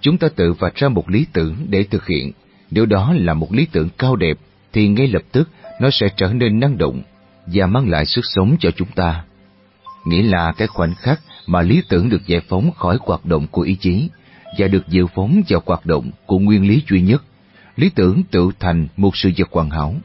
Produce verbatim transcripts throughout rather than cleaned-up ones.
Chúng ta tự vạch ra một lý tưởng để thực hiện. Nếu đó là một lý tưởng cao đẹp, thì ngay lập tức nó sẽ trở nên năng động và mang lại sức sống cho chúng ta. Nghĩa là cái khoảnh khắc mà lý tưởng được giải phóng khỏi hoạt động của ý chí và được dự phóng vào hoạt động của nguyên lý duy nhất, lý tưởng tự thành một sự vật hoàn hảo.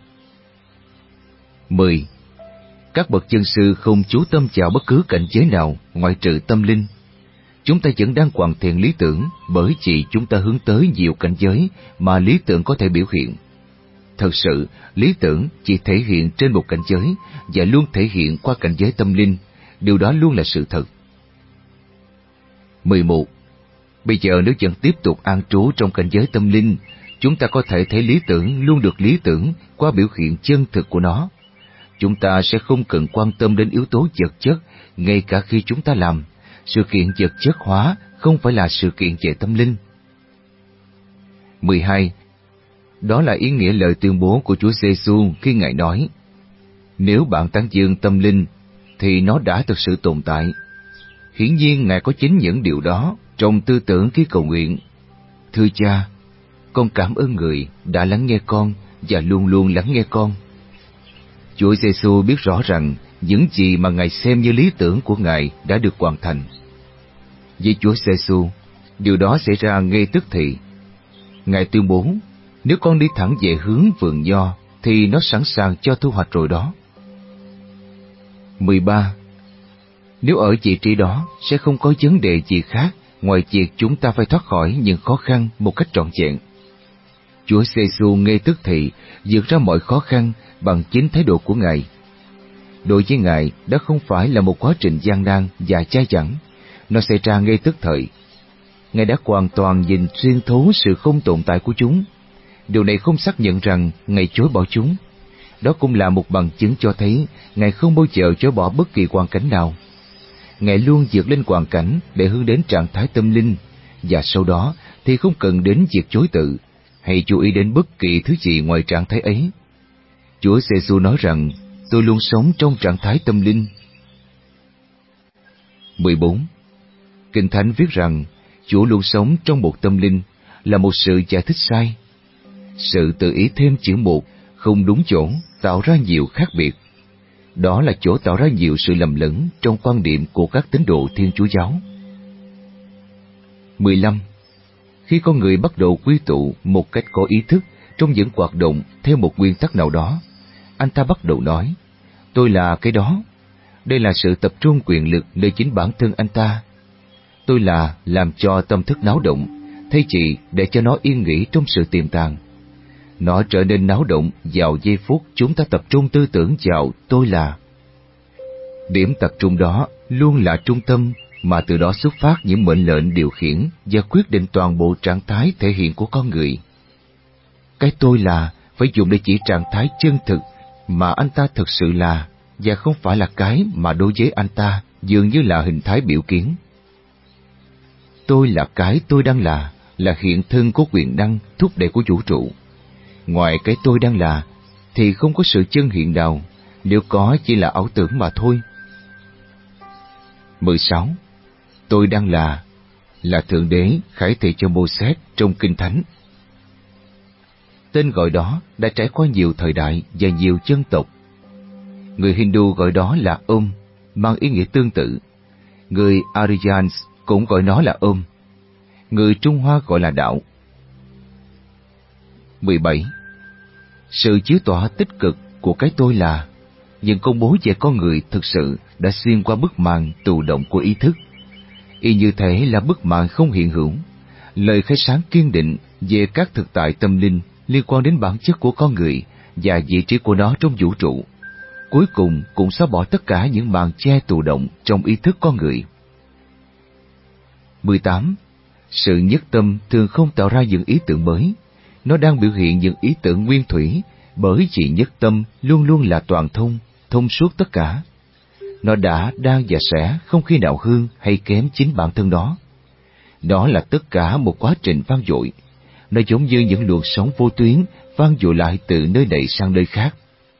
mười. Các bậc chân sư không chú tâm vào bất cứ cảnh giới nào ngoại trừ tâm linh. Chúng ta vẫn đang hoàn thiện lý tưởng bởi vì chúng ta hướng tới nhiều cảnh giới mà lý tưởng có thể biểu hiện. Thật sự, lý tưởng chỉ thể hiện trên một cảnh giới và luôn thể hiện qua cảnh giới tâm linh. Điều đó luôn là sự thật. mười một. Bây giờ nếu vẫn tiếp tục an trú trong cảnh giới tâm linh, chúng ta có thể thấy lý tưởng luôn được lý tưởng qua biểu hiện chân thực của nó. Chúng ta sẽ không cần quan tâm đến yếu tố vật chất ngay cả khi chúng ta làm. Sự kiện vật chất hóa không phải là sự kiện về tâm linh. mười hai. Đó là ý nghĩa lời tuyên bố của Chúa Giêsu khi Ngài nói: nếu bạn tán dương tâm linh, thì nó đã thực sự tồn tại. Hiển nhiên Ngài có chính những điều đó trong tư tưởng khi cầu nguyện: thưa Cha, con cảm ơn Người đã lắng nghe con và luôn luôn lắng nghe con. Chúa Giêsu biết rõ rằng những gì mà Ngài xem như lý tưởng của Ngài đã được hoàn thành. Với Chúa Giêsu, điều đó xảy ra ngay tức thì. Ngài tuyên bố: nếu con đi thẳng về hướng vườn nho, thì nó sẵn sàng cho thu hoạch rồi đó. mười ba. Nếu ở vị trí đó, sẽ không có vấn đề gì khác ngoài việc chúng ta phải thoát khỏi những khó khăn một cách trọn vẹn. Chúa Giêsu ngay tức thì vượt ra mọi khó khăn bằng chính thái độ của Ngài. Đối với Ngài, đó không phải là một quá trình gian nan và chai chẳng, nó xảy ra ngay tức thời. Ngài đã hoàn toàn nhìn xuyên thấu sự không tồn tại của chúng. Điều này không xác nhận rằng Ngài chối bỏ chúng. Đó cũng là một bằng chứng cho thấy Ngài không bao giờ chối bỏ bất kỳ hoàn cảnh nào. Ngài luôn vượt lên hoàn cảnh để hướng đến trạng thái tâm linh, và sau đó thì không cần đến việc chối từ hay chú ý đến bất kỳ thứ gì ngoài trạng thái ấy. Chúa Giêsu nói rằng: tôi luôn sống trong trạng thái tâm linh. mười bốn. Kinh Thánh viết rằng Chúa luôn sống trong một tâm linh là một sự giải thích sai. Sự tự ý thêm chữ một không đúng chỗ tạo ra nhiều khác biệt. Đó là chỗ tạo ra nhiều sự lầm lẫn trong quan điểm của các tín đồ Thiên Chúa giáo. mười lăm. Khi con người bắt đầu quy tụ một cách có ý thức trong những hoạt động theo một nguyên tắc nào đó, anh ta bắt đầu nói: tôi là cái đó. Đây là sự tập trung quyền lực nơi chính bản thân anh ta. Tôi là làm cho tâm thức náo động, thay vì để cho nó yên nghỉ trong sự tiềm tàng. Nó trở nên náo động vào giây phút chúng ta tập trung tư tưởng vào tôi là. Điểm tập trung đó luôn là trung tâm, mà từ đó xuất phát những mệnh lệnh điều khiển và quyết định toàn bộ trạng thái thể hiện của con người. Cái tôi là phải dùng để chỉ trạng thái chân thực mà anh ta thực sự là, và không phải là cái mà đối với anh ta dường như là hình thái biểu kiến. Tôi là cái tôi đang là, là hiện thân của quyền năng thúc đẩy của vũ trụ. Ngoài cái tôi đang là, thì không có sự chân hiện nào, nếu có chỉ là ảo tưởng mà thôi. mười sáu. Tôi đang là, là Thượng Đế khải thị cho Mô-sét trong Kinh Thánh. Tên gọi đó đã trải qua nhiều thời đại và nhiều dân tộc. Người Hindu gọi đó là Om, mang ý nghĩa tương tự. Người Aryans cũng gọi nó là Om. Người Trung Hoa gọi là đạo. mười bảy. Sự chiếu tỏa tích cực của cái tôi là, những công bố về con người thực sự đã xuyên qua bức màn tù động của ý thức. Y như thể là bức màn không hiện hữu, lời khai sáng kiên định về các thực tại tâm linh liên quan đến bản chất của con người và vị trí của nó trong vũ trụ, cuối cùng cũng xóa bỏ tất cả những màn che tù động trong ý thức con người. mười tám. Sự nhất tâm thường không tạo ra những ý tưởng mới, nó đang biểu hiện những ý tưởng nguyên thủy, bởi vì nhất tâm luôn luôn là toàn thông, thông suốt tất cả. Nó đã, đang và sẽ không khi nào hơn hay kém chính bản thân đó. Đó là tất cả một quá trình vang dội. Nó giống như những luồng sóng vô tuyến vang dội lại từ nơi này sang nơi khác.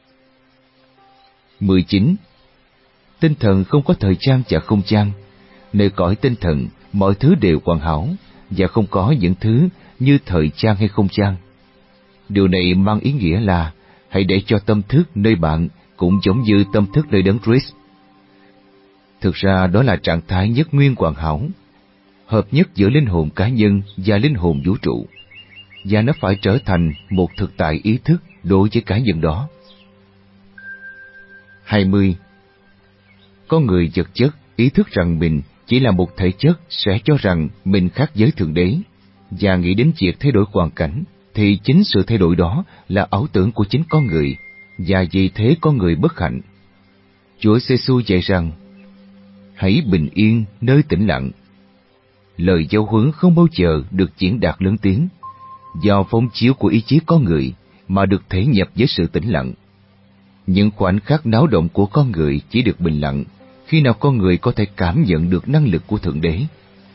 mười chín. Tinh thần không có thời gian và không gian. Nơi cõi tinh thần, mọi thứ đều hoàn hảo, và không có những thứ như thời trang hay không trang. Điều này mang ý nghĩa là hãy để cho tâm thức nơi bạn cũng giống như tâm thức nơi đấng Christ. Thực ra đó là trạng thái nhất nguyên hoàn hảo, hợp nhất giữa linh hồn cá nhân và linh hồn vũ trụ, và nó phải trở thành một thực tại ý thức đối với cá nhân đó. hai mươi. Có người vật chất ý thức rằng mình chỉ là một thể chất sẽ cho rằng mình khác với Thượng Đế, và nghĩ đến việc thay đổi hoàn cảnh, thì chính sự thay đổi đó là ảo tưởng của chính con người, và vì thế con người bất hạnh. Chúa Giêsu dạy rằng, hãy bình yên nơi tĩnh lặng. Lời giáo huấn không bao giờ được diễn đạt lớn tiếng, do phóng chiếu của ý chí con người mà được thể nhập với sự tĩnh lặng. Những khoảnh khắc náo động của con người chỉ được bình lặng khi nào con người có thể cảm nhận được năng lực của Thượng Đế.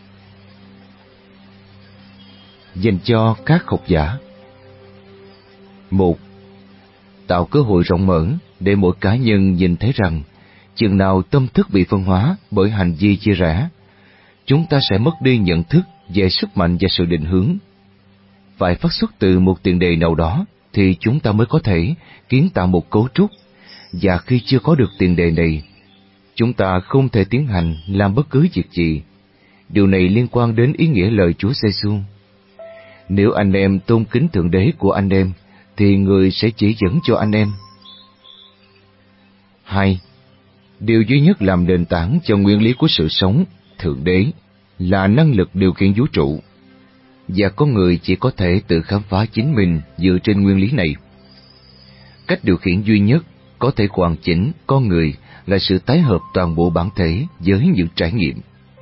Dành cho các học giả. Một. Tạo cơ hội rộng mở để mỗi cá nhân nhìn thấy rằng chừng nào tâm thức bị phân hóa bởi hành vi chia rẽ, chúng ta sẽ mất đi nhận thức về sức mạnh và sự định hướng. Phải phát xuất từ một tiền đề nào đó thì chúng ta mới có thể kiến tạo một cấu trúc, và khi chưa có được tiền đề này, chúng ta không thể tiến hành làm bất cứ việc gì. Điều này liên quan đến ý nghĩa lời Chúa Giêsu. Nếu anh em tôn kính Thượng Đế của anh em, thì người sẽ chỉ dẫn cho anh em. Hai. Điều duy nhất làm nền tảng cho nguyên lý của sự sống, Thượng Đế, là năng lực điều khiển vũ trụ, và con người chỉ có thể tự khám phá chính mình dựa trên nguyên lý này. Cách điều khiển duy nhất có thể hoàn chỉnh con người là sự tái hợp toàn bộ bản thể với những trải nghiệm.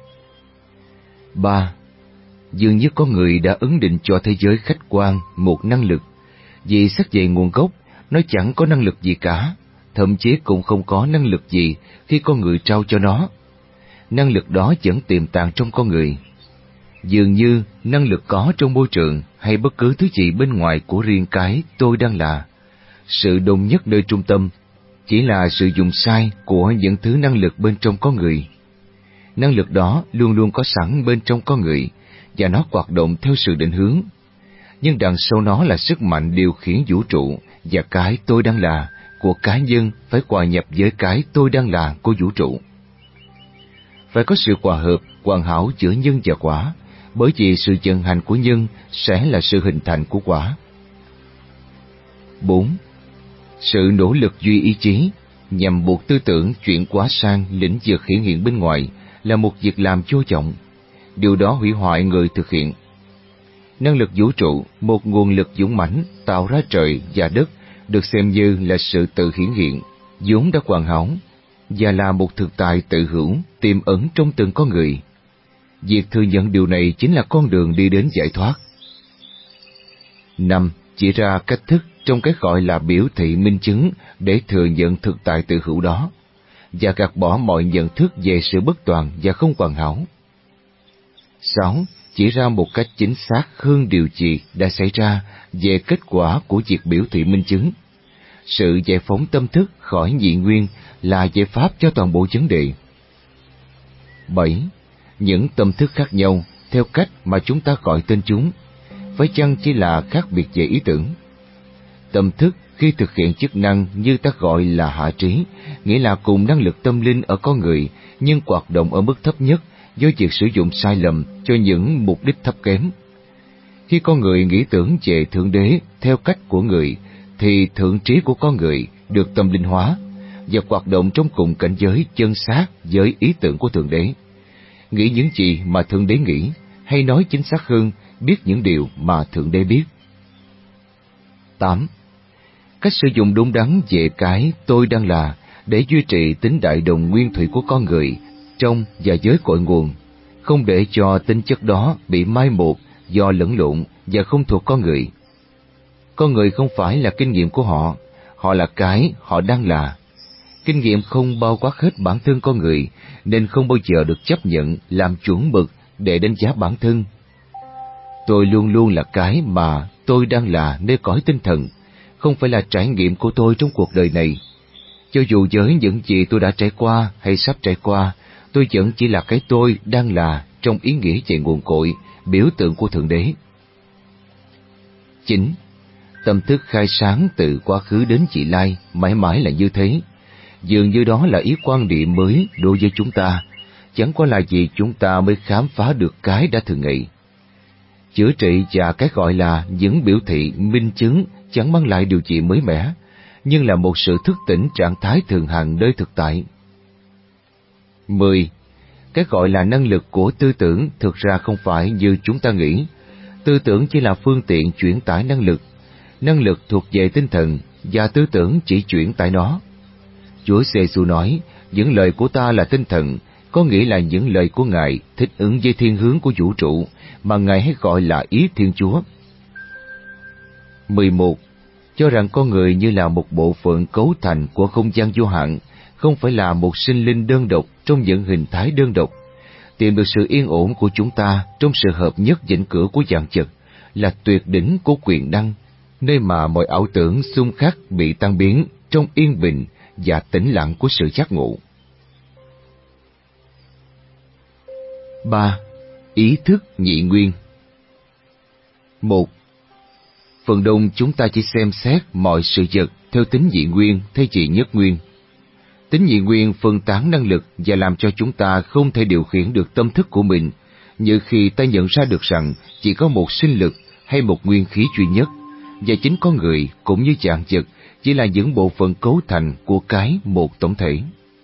Ba. Dường như con người đã ấn định cho thế giới khách quan một năng lực, vì xét về nguồn gốc, nó chẳng có năng lực gì cả, thậm chí cũng không có năng lực gì khi con người trao cho nó. Năng lực đó vẫn tiềm tàng trong con người. Dường như năng lực có trong môi trường hay bất cứ thứ gì bên ngoài của riêng cái tôi đang là. Sự đồng nhất nơi trung tâm chỉ là sự dùng sai của những thứ năng lực bên trong con người. Năng lực đó luôn luôn có sẵn bên trong con người, và nó hoạt động theo sự định hướng. Nhưng đằng sau nó là sức mạnh điều khiển vũ trụ, và cái tôi đang là của cá nhân phải hòa nhập với cái tôi đang là của vũ trụ. Phải có sự hòa hợp hoàn hảo giữa nhân và quả, bởi vì sự vận hành của nhân sẽ là sự hình thành của quả. Bốn. Sự nỗ lực duy ý chí nhằm buộc tư tưởng chuyển hóa sang lĩnh vực hiển hiện bên ngoài là một việc làm vô vọng. Điều đó hủy hoại người thực hiện. Năng lực vũ trụ, một nguồn lực dũng mãnh tạo ra trời và đất, được xem như là sự tự hiển hiện, vốn đã hoàn hảo, và là một thực tại tự hữu tiềm ẩn trong từng con người. Việc thừa nhận điều này chính là con đường đi đến giải thoát. Năm. Chỉ ra cách thức trong cái gọi là biểu thị minh chứng để thừa nhận thực tại tự hữu đó, và gạt bỏ mọi nhận thức về sự bất toàn và không hoàn hảo. Sáu. Chỉ ra một cách chính xác hơn điều gì đã xảy ra về kết quả của việc biểu thị minh chứng. Sự giải phóng tâm thức khỏi nhị nguyên là giải pháp cho toàn bộ vấn đề. Bảy. Những tâm thức khác nhau theo cách mà chúng ta gọi tên chúng, phải chăng chỉ là khác biệt về ý tưởng? Tâm thức khi thực hiện chức năng như ta gọi là hạ trí, nghĩa là cùng năng lực tâm linh ở con người, nhưng hoạt động ở mức thấp nhất do việc sử dụng sai lầm cho những mục đích thấp kém. Khi con người nghĩ tưởng về Thượng Đế theo cách của người, thì thượng trí của con người được tâm linh hóa và hoạt động trong cùng cảnh giới chân xác với ý tưởng của Thượng Đế. Nghĩ những gì mà Thượng Đế nghĩ, hay nói chính xác hơn, biết những điều mà Thượng Đế biết. Tám. Cách sử dụng đúng đắn về cái tôi đang là để duy trì tính đại đồng nguyên thủy của con người trong và với cội nguồn, không để cho tính chất đó bị mai một do lẫn lộn và không thuộc con người. Con người không phải là kinh nghiệm của họ, họ là cái họ đang là. Kinh nghiệm không bao quát hết bản thân con người, nên không bao giờ được chấp nhận làm chuẩn mực để đánh giá bản thân. Tôi luôn luôn là cái mà tôi đang là nơi cõi tinh thần, không phải là trải nghiệm của tôi trong cuộc đời này. Cho dù với những gì tôi đã trải qua hay sắp trải qua, tôi vẫn chỉ là cái tôi đang là trong ý nghĩa về nguồn cội, biểu tượng của Thượng Đế. Chín. Tâm thức khai sáng từ quá khứ đến vị lai mãi mãi là như thế. Dường như đó là ý quan điểm mới đối với chúng ta, chẳng qua là gì chúng ta mới khám phá được cái đã thường nghĩ. Chữa trị và cái gọi là những biểu thị minh chứng chẳng mang lại điều gì mới mẻ, nhưng là một sự thức tỉnh trạng thái thường hằng nơi thực tại. Mười. Cái gọi là năng lực của tư tưởng thực ra không phải như chúng ta nghĩ. Tư tưởng chỉ là phương tiện chuyển tải năng lực. Năng lực thuộc về tinh thần và tư tưởng chỉ chuyển tải nó. Chúa Giêsu nói, những lời của ta là tinh thần, có nghĩa là những lời của Ngài thích ứng với thiên hướng của vũ trụ mà Ngài hay gọi là ý Thiên Chúa. Mười một. Cho rằng con người như là một bộ phận cấu thành của không gian vô hạn, không phải là một sinh linh đơn độc trong những hình thái đơn độc. Tìm được sự yên ổn của chúng ta trong sự hợp nhất vĩnh cửu của vạn vật là tuyệt đỉnh của quyền năng, nơi mà mọi ảo tưởng xung khắc bị tan biến trong yên bình và tĩnh lặng của sự giác ngộ. Ba. Ý thức nhị nguyên. Một. Phần đông chúng ta chỉ xem xét mọi sự vật theo tính nhị nguyên thay vì nhất nguyên. Tính nhị nguyên phân tán năng lực và làm cho chúng ta không thể điều khiển được tâm thức của mình, như khi ta nhận ra được rằng chỉ có một sinh lực hay một nguyên khí duy nhất, và chính con người cũng như vạn vật chỉ là những bộ phận cấu thành của cái một tổng thể.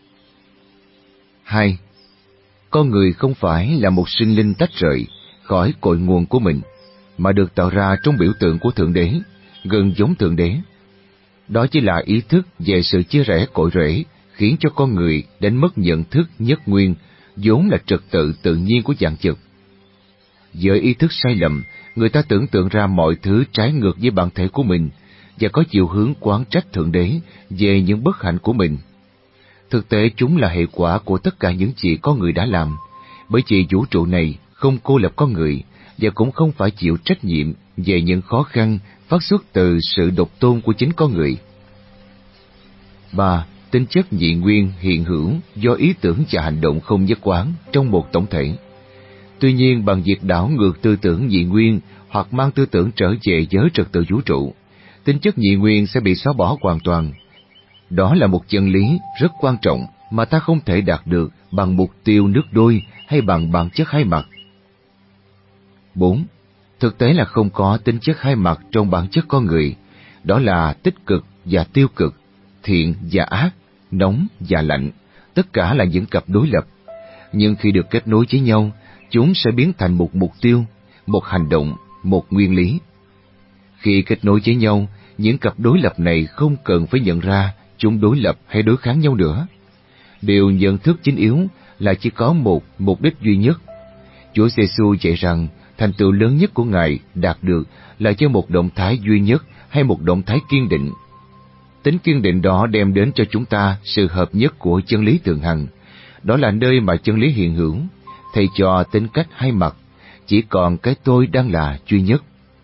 Hai. Con người không phải là một sinh linh tách rời khỏi cội nguồn của mình, mà được tạo ra trong biểu tượng của Thượng Đế, gần giống Thượng Đế. Đó chỉ là ý thức về sự chia rẽ cội rễ, khiến cho con người đánh mất nhận thức nhất nguyên, vốn là trật tự tự nhiên của vạn vật. Với ý thức sai lầm, người ta tưởng tượng ra mọi thứ trái ngược với bản thể của mình, và có chiều hướng oán trách Thượng Đế về những bất hạnh của mình. Thực tế chúng là hệ quả của tất cả những gì con người đã làm, bởi vì vũ trụ này không cô lập con người, và cũng không phải chịu trách nhiệm về những khó khăn phát xuất từ sự độc tôn của chính con người. Ba. Tính chất nhị nguyên hiện hữu do ý tưởng và hành động không nhất quán trong một tổng thể. Tuy nhiên, bằng việc đảo ngược tư tưởng nhị nguyên hoặc mang tư tưởng trở về giới trật tự vũ trụ, tính chất nhị nguyên sẽ bị xóa bỏ hoàn toàn. Đó là một chân lý rất quan trọng mà ta không thể đạt được bằng mục tiêu nước đôi hay bằng bản chất hai mặt. Bốn. Thực tế là không có tính chất hai mặt trong bản chất con người, đó là tích cực và tiêu cực, thiện và ác, nóng và lạnh, tất cả là những cặp đối lập. Nhưng khi được kết nối với nhau, chúng sẽ biến thành một mục tiêu, một hành động, một nguyên lý. Khi kết nối với nhau, những cặp đối lập này không cần phải nhận ra chúng đối lập hay đối kháng nhau nữa. Điều nhận thức chính yếu là chỉ có một mục đích duy nhất. Chúa Giêsu dạy rằng thành tựu lớn nhất của Ngài đạt được là cho một động thái duy nhất hay một động thái kiên định. Tính kiên định đó đem đến cho chúng ta sự hợp nhất của chân lý thường hằng. Đó là nơi mà chân lý hiện hữu, thay cho tính cách hai mặt, chỉ còn cái tôi đang là duy nhất.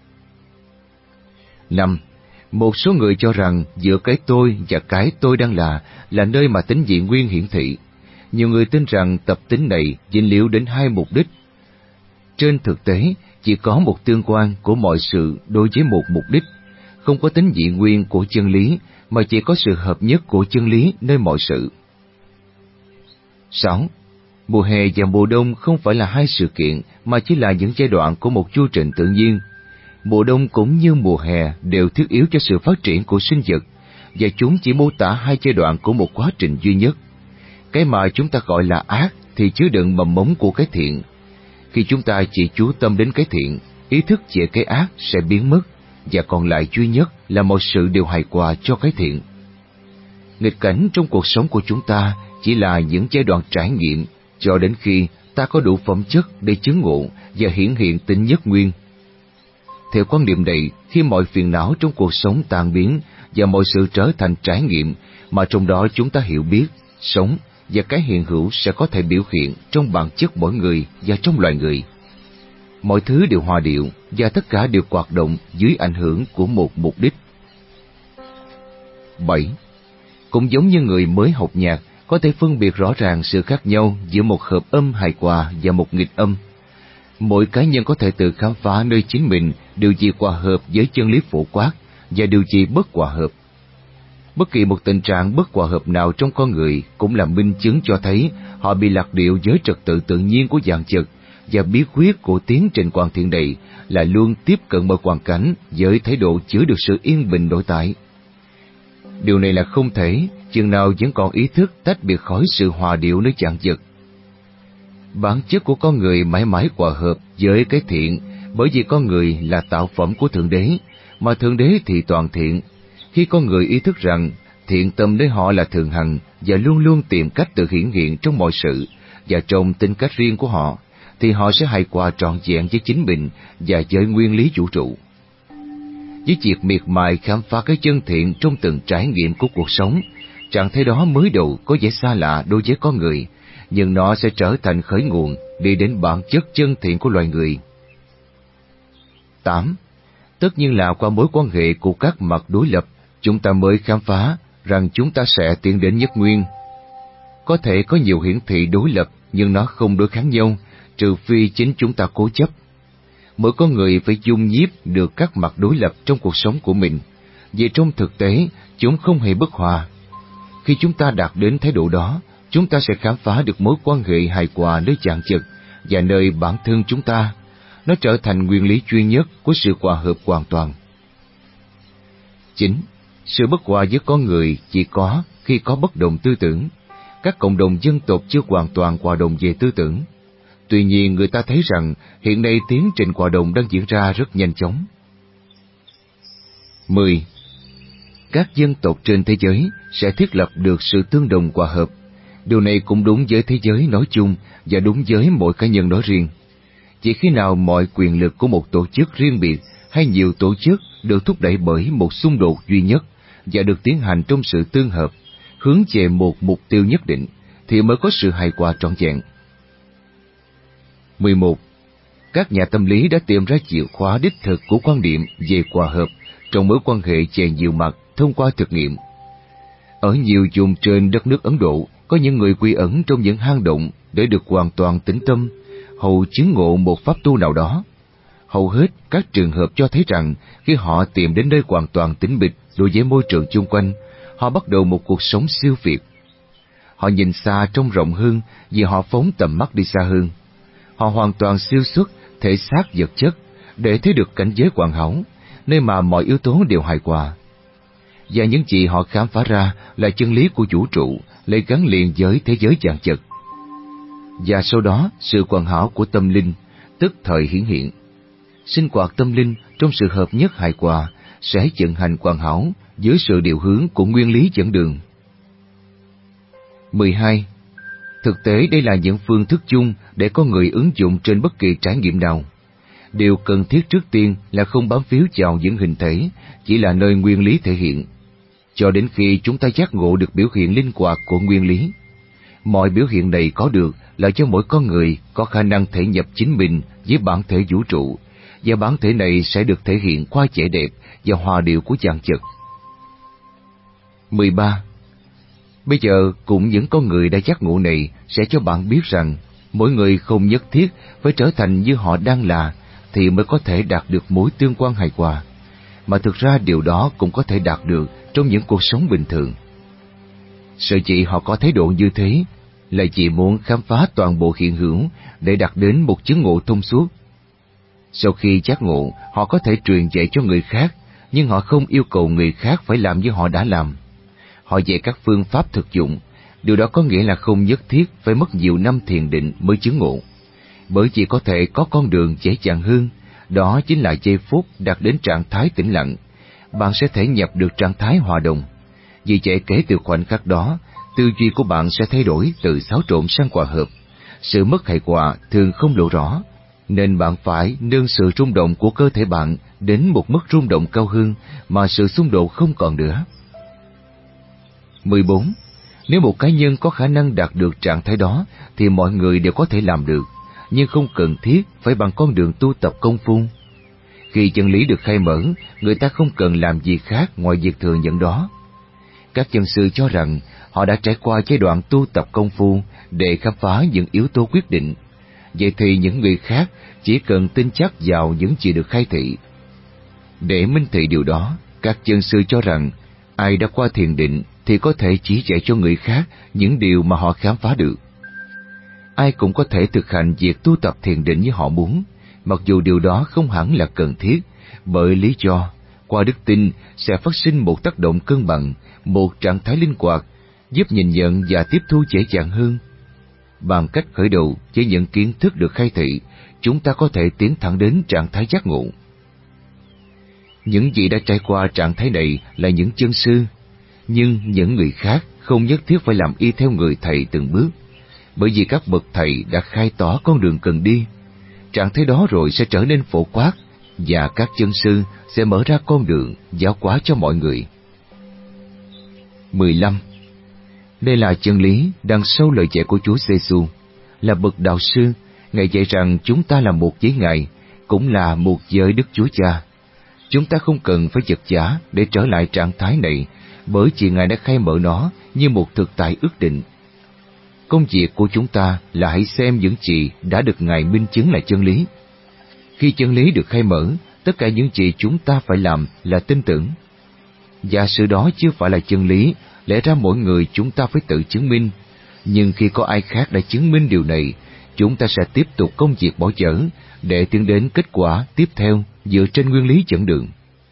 Năm. Một số người cho rằng giữa cái tôi và cái tôi đang là là nơi mà tính dị nguyên hiển thị. Nhiều người tin rằng tập tính này dính líu đến hai mục đích. Trên thực tế, chỉ có một tương quan của mọi sự đối với một mục đích, không có tính dị nguyên của chân lý, mà chỉ có sự hợp nhất của chân lý nơi mọi sự. Sáu. Mùa hè và mùa đông không phải là hai sự kiện, mà chỉ là những giai đoạn của một chu trình tự nhiên. Mùa đông cũng như mùa hè đều thiết yếu cho sự phát triển của sinh vật, và chúng chỉ mô tả hai giai đoạn của một quá trình duy nhất. Cái mà chúng ta gọi là ác thì chứa đựng mầm mống của cái thiện. Khi chúng ta chỉ chú tâm đến cái thiện, ý thức về cái ác sẽ biến mất, và còn lại duy nhất là một sự điều hài hòa cho cái thiện. Nghịch cảnh trong cuộc sống của chúng ta chỉ là những giai đoạn trải nghiệm, cho đến khi ta có đủ phẩm chất để chứng ngộ và hiển hiện tính nhất nguyên. Theo quan điểm này, khi mọi phiền não trong cuộc sống tan biến và mọi sự trở thành trải nghiệm mà trong đó chúng ta hiểu biết, sống và cái hiện hữu sẽ có thể biểu hiện trong bản chất mỗi người và trong loài người. Mọi thứ đều hòa điệu và tất cả đều hoạt động dưới ảnh hưởng của một mục đích. Bảy. Cũng giống như người mới học nhạc có thể phân biệt rõ ràng sự khác nhau giữa một hợp âm hài hòa và một nghịch âm. Mỗi cá nhân có thể tự khám phá nơi chính mình điều gì hòa hợp với chân lý phổ quát và điều gì bất hòa hợp. Bất kỳ một tình trạng bất hòa hợp nào trong con người cũng là minh chứng cho thấy họ bị lạc điệu với trật tự tự nhiên của dạng vật, và bí quyết của tiến trình hoàn thiện này là luôn tiếp cận mọi hoàn cảnh với thái độ chứa được sự yên bình nội tại. Điều này là không thể chừng nào vẫn còn ý thức tách biệt khỏi sự hòa điệu nơi dạng vật. Bản chất của con người mãi mãi hòa hợp với cái thiện, bởi vì con người là tạo phẩm của Thượng Đế, mà Thượng Đế thì toàn thiện. Khi con người ý thức rằng thiện tâm nơi họ là thường hằng và luôn luôn tìm cách tự hiển hiện trong mọi sự và trong tính cách riêng của họ, thì họ sẽ hài hòa trọn vẹn với chính mình và với nguyên lý vũ trụ. Với việc miệt mài khám phá cái chân thiện trong từng trải nghiệm của cuộc sống, trạng thái đó mới đầu có vẻ xa lạ đối với con người, nhưng nó sẽ trở thành khởi nguồn đi đến bản chất chân thiện của loài người. tám. Tất nhiên là qua mối quan hệ của các mặt đối lập, chúng ta mới khám phá rằng chúng ta sẽ tiến đến nhất nguyên. Có thể có nhiều hiển thị đối lập, nhưng nó không đối kháng nhau, trừ phi chính chúng ta cố chấp. Mỗi con người phải dung nhiếp được các mặt đối lập trong cuộc sống của mình, vì trong thực tế chúng không hề bất hòa. Khi chúng ta đạt đến thái độ đó, chúng ta sẽ khám phá được mối quan hệ hài hòa nơi dạng vật và nơi bản thân chúng ta. Nó trở thành nguyên lý duy nhất của sự hòa hợp hoàn toàn. chín. Sự bất hòa giữa con người chỉ có khi có bất đồng tư tưởng. Các cộng đồng dân tộc chưa hoàn toàn hòa đồng về tư tưởng. Tuy nhiên, người ta thấy rằng hiện nay tiến trình hòa đồng đang diễn ra rất nhanh chóng. mười. Các dân tộc trên thế giới sẽ thiết lập được sự tương đồng hòa hợp. Điều này cũng đúng với thế giới nói chung và đúng với mỗi cá nhân nói riêng. Chỉ khi nào mọi quyền lực của một tổ chức riêng biệt hay nhiều tổ chức được thúc đẩy bởi một xung đột duy nhất và được tiến hành trong sự tương hợp, hướng về một mục tiêu nhất định, thì mới có sự hài hòa trọn vẹn. mười một. Các nhà tâm lý đã tìm ra chìa khóa đích thực của quan điểm về hòa hợp trong mối quan hệ về nhiều mặt thông qua thực nghiệm. Ở nhiều vùng trên đất nước Ấn Độ, có những người quy ẩn trong những hang động để được hoàn toàn tĩnh tâm, hầu chứng ngộ một pháp tu nào đó. Hầu hết các trường hợp cho thấy rằng khi họ tìm đến nơi hoàn toàn tĩnh mịch đối với môi trường chung quanh, họ bắt đầu một cuộc sống siêu việt. Họ nhìn xa trông rộng hơn vì họ phóng tầm mắt đi xa hơn. Họ hoàn toàn siêu xuất thể xác vật chất để thấy được cảnh giới hoàn hảo, nơi mà mọi yếu tố đều hài hòa. Và những gì họ khám phá ra là chân lý của vũ trụ lại gắn liền với thế giới vạn vật. Và sau đó, sự hoàn hảo của tâm linh tức thời hiển hiện. Sinh hoạt tâm linh trong sự hợp nhất hài hòa sẽ vận hành hoàn hảo dưới sự điều hướng của nguyên lý dẫn đường. mười hai. Thực tế đây là những phương thức chung để có người ứng dụng trên bất kỳ trải nghiệm nào. Điều cần thiết trước tiên là không bám víu vào những hình thể, chỉ là nơi nguyên lý thể hiện. Cho đến khi chúng ta giác ngộ được biểu hiện linh hoạt của nguyên lý. Mọi biểu hiện này có được là cho mỗi con người có khả năng thể nhập chính mình với bản thể vũ trụ, và bản thể này sẽ được thể hiện qua vẻ đẹp và hòa điệu của vạn vật. mười ba. Bây giờ cũng những con người đã giác ngộ này sẽ cho bạn biết rằng mỗi người không nhất thiết phải trở thành như họ đang là thì mới có thể đạt được mối tương quan hài hòa, mà thực ra điều đó cũng có thể đạt được trong những cuộc sống bình thường. Sở dĩ họ có thái độ như thế là chỉ muốn khám phá toàn bộ hiện hữu để đạt đến một chứng ngộ thông suốt. Sau khi giác ngộ, họ có thể truyền dạy cho người khác, nhưng họ không yêu cầu người khác phải làm như họ đã làm. Họ dạy các phương pháp thực dụng, điều đó có nghĩa là không nhất thiết phải mất nhiều năm thiền định mới chứng ngộ, bởi vì có thể có con đường dễ dàng hơn, đó chính là giây phút đạt đến trạng thái tĩnh lặng. Bạn sẽ thể nhập được trạng thái hòa đồng. Vì vậy kể từ khoảnh khắc đó, tư duy của bạn sẽ thay đổi từ xáo trộn sang hòa hợp. Sự mất hài hòa thường không lộ rõ, nên bạn phải nâng sự rung động của cơ thể bạn đến một mức rung động cao hơn mà sự xung đột không còn nữa. mười bốn. Nếu một cá nhân có khả năng đạt được trạng thái đó thì mọi người đều có thể làm được, nhưng không cần thiết phải bằng con đường tu tập công phu. Khi chân lý được khai mở, người ta không cần làm gì khác ngoài việc thừa nhận đó. Các chân sư cho rằng họ đã trải qua giai đoạn tu tập công phu để khám phá những yếu tố quyết định. vậy thì những người khác chỉ cần tin chắc vào những gì được khai thị. Để minh thị điều đó, các chân sư cho rằng ai đã qua thiền định thì có thể chỉ dạy cho người khác những điều mà họ khám phá được. Ai cũng có thể thực hành việc tu tập thiền định như họ muốn, mặc dù điều đó không hẳn là cần thiết, bởi lý do qua đức tin sẽ phát sinh một tác động cân bằng, một trạng thái linh hoạt, giúp nhìn nhận và tiếp thu dễ dàng hơn. Bằng cách khởi đầu với những kiến thức được khai thị, chúng ta có thể tiến thẳng đến trạng thái giác ngộ. Những gì đã trải qua trạng thái này là những chân sư, nhưng những người khác không nhất thiết phải làm y theo người thầy từng bước, bởi vì các bậc thầy đã khai tỏ con đường cần đi. Trạng thái đó rồi sẽ trở nên phổ quát, và các chân sư sẽ mở ra con đường giáo hóa cho mọi người. mười lăm. Đây là chân lý đằng sau lời dạy của Chúa Giêsu. Là bậc đạo sư, Ngài dạy rằng chúng ta là một với Ngài, cũng là một với Đức Chúa Cha. Chúng ta không cần phải vật vã để trở lại trạng thái này, bởi vì Ngài đã khai mở nó như một thực tại ước định. Công việc của chúng ta là hãy xem những gì đã được Ngài minh chứng là chân lý. Khi chân lý được khai mở, tất cả những gì chúng ta phải làm là tin tưởng. Giả sử đó chưa phải là chân lý, lẽ ra mỗi người chúng ta phải tự chứng minh. Nhưng khi có ai khác đã chứng minh điều này, chúng ta sẽ tiếp tục công việc bỏ dở để tiến đến kết quả tiếp theo dựa trên nguyên lý dẫn đường.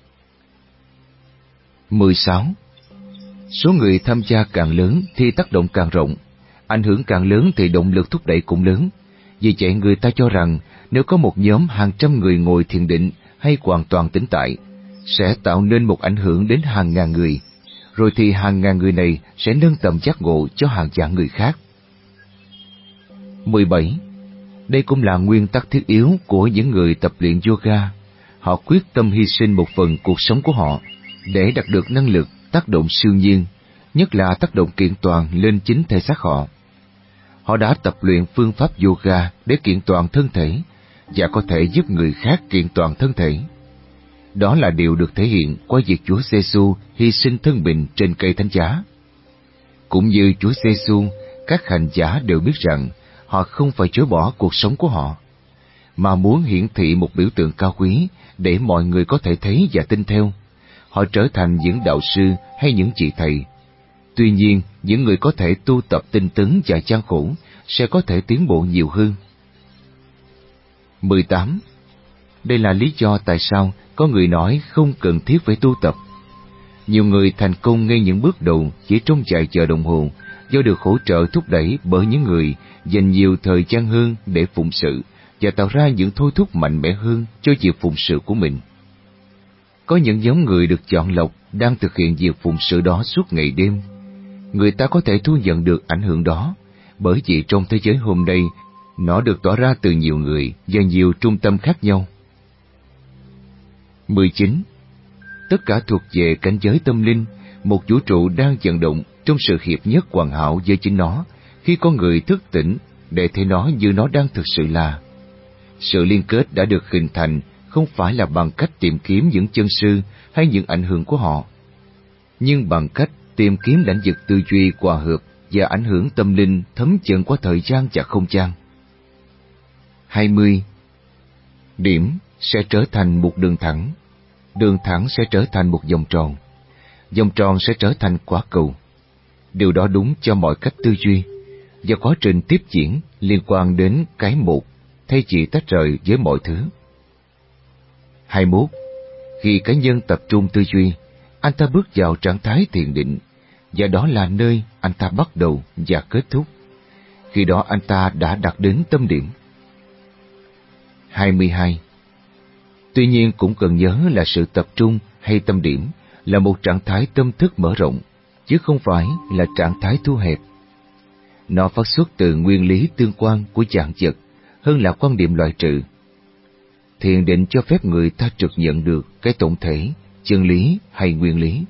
mười sáu. Số người tham gia càng lớn thì tác động càng rộng, ảnh hưởng càng lớn thì động lực thúc đẩy cũng lớn. Vì vậy người ta cho rằng nếu có một nhóm hàng trăm người ngồi thiền định hay hoàn toàn tĩnh tại, sẽ tạo nên một ảnh hưởng đến hàng ngàn người, rồi thì hàng ngàn người này sẽ nâng tầm giác ngộ cho hàng vạn người khác. mười bảy. Đây cũng là nguyên tắc thiết yếu của những người tập luyện yoga. Họ quyết tâm hy sinh một phần cuộc sống của họ để đạt được năng lực tác động siêu nhiên, nhất là tác động kiện toàn lên chính thể xác họ. Họ đã tập luyện phương pháp yoga để kiện toàn thân thể và có thể giúp người khác kiện toàn thân thể. Đó là điều được thể hiện qua việc Chúa Giêsu hy sinh thân mình trên cây thánh giá. Cũng như Chúa Giêsu, các hành giả đều biết rằng họ không phải chối bỏ cuộc sống của họ, mà muốn hiển thị một biểu tượng cao quý để mọi người có thể thấy và tin theo. Họ trở thành những đạo sư hay những vị thầy. Tuy nhiên, những người có thể tu tập tinh tấn và gian khổ sẽ có thể tiến bộ nhiều hơn. mười tám. Đây là lý do tại sao có người nói không cần thiết phải tu tập. Nhiều người thành công ngay những bước đầu chỉ trong vài giờ đồng hồ do được hỗ trợ thúc đẩy bởi những người dành nhiều thời gian hơn để phụng sự và tạo ra những thôi thúc mạnh mẽ hơn cho việc phụng sự của mình. Có những nhóm người được chọn lọc đang thực hiện việc phụng sự đó suốt ngày đêm. Người ta có thể thu nhận được ảnh hưởng đó, bởi vì trong thế giới hôm nay, nó được tỏa ra từ nhiều người và nhiều trung tâm khác nhau. mười chín. Tất cả thuộc về cảnh giới tâm linh, một vũ trụ đang vận động trong sự hiệp nhất hoàn hảo với chính nó, khi con người thức tỉnh để thấy nó như nó đang thực sự là. Sự liên kết đã được hình thành không phải là bằng cách tìm kiếm những chân sư hay những ảnh hưởng của họ, nhưng bằng cách tìm kiếm lãnh vực tư duy hòa hợp và ảnh hưởng tâm linh thấm dần qua thời gian và không gian. hai mươi. Điểm sẽ trở thành một đường thẳng, đường thẳng sẽ trở thành một vòng tròn, vòng tròn sẽ trở thành quả cầu. Điều đó đúng cho mọi cách tư duy, và quá trình tiếp diễn liên quan đến cái một, thay vì tách rời với mọi thứ. hai mươi mốt. Khi cá nhân tập trung tư duy, anh ta bước vào trạng thái thiền định, và đó là nơi anh ta bắt đầu và kết thúc. Khi đó anh ta đã đạt đến tâm điểm. hai mươi hai. Tuy nhiên cũng cần nhớ là sự tập trung hay tâm điểm là một trạng thái tâm thức mở rộng, chứ không phải là trạng thái thu hẹp. Nó phát xuất từ nguyên lý tương quan của dạng vật hơn là quan điểm loại trừ. Thiền định cho phép người ta trực nhận được cái tổng thể, chân lý hay nguyên lý.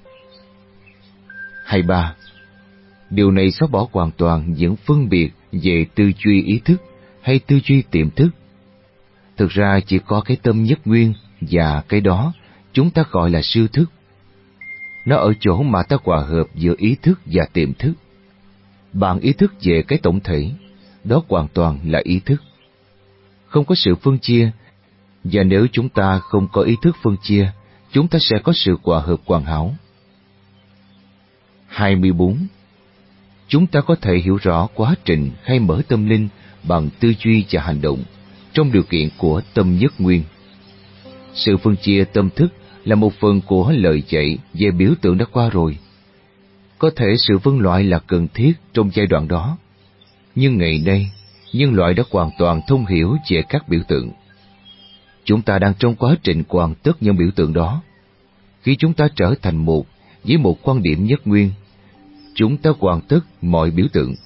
hai mươi ba. Điều này xóa bỏ hoàn toàn những phân biệt về tư duy ý thức hay tư duy tiềm thức. Thực ra chỉ có cái tâm nhất nguyên, và cái đó chúng ta gọi là siêu thức. Nó ở chỗ mà ta hòa hợp giữa ý thức và tiềm thức. Bạn ý thức về cái tổng thể, đó hoàn toàn là ý thức. không có sự phân chia, và nếu chúng ta không có ý thức phân chia, chúng ta sẽ có sự hòa hợp hoàn hảo. hai mươi bốn. Chúng ta có thể hiểu rõ quá trình khai mở tâm linh bằng tư duy và hành động trong điều kiện của tâm nhất nguyên. Sự phân chia tâm thức là một phần của lời dạy về biểu tượng đã qua rồi. Có thể sự phân loại là cần thiết trong giai đoạn đó, nhưng ngày nay, nhân loại đã hoàn toàn thông hiểu về các biểu tượng. Chúng ta đang trong quá trình hoàn tất những biểu tượng đó. Khi chúng ta trở thành một với một quan điểm nhất nguyên, chúng ta hoàn tất mọi biểu tượng.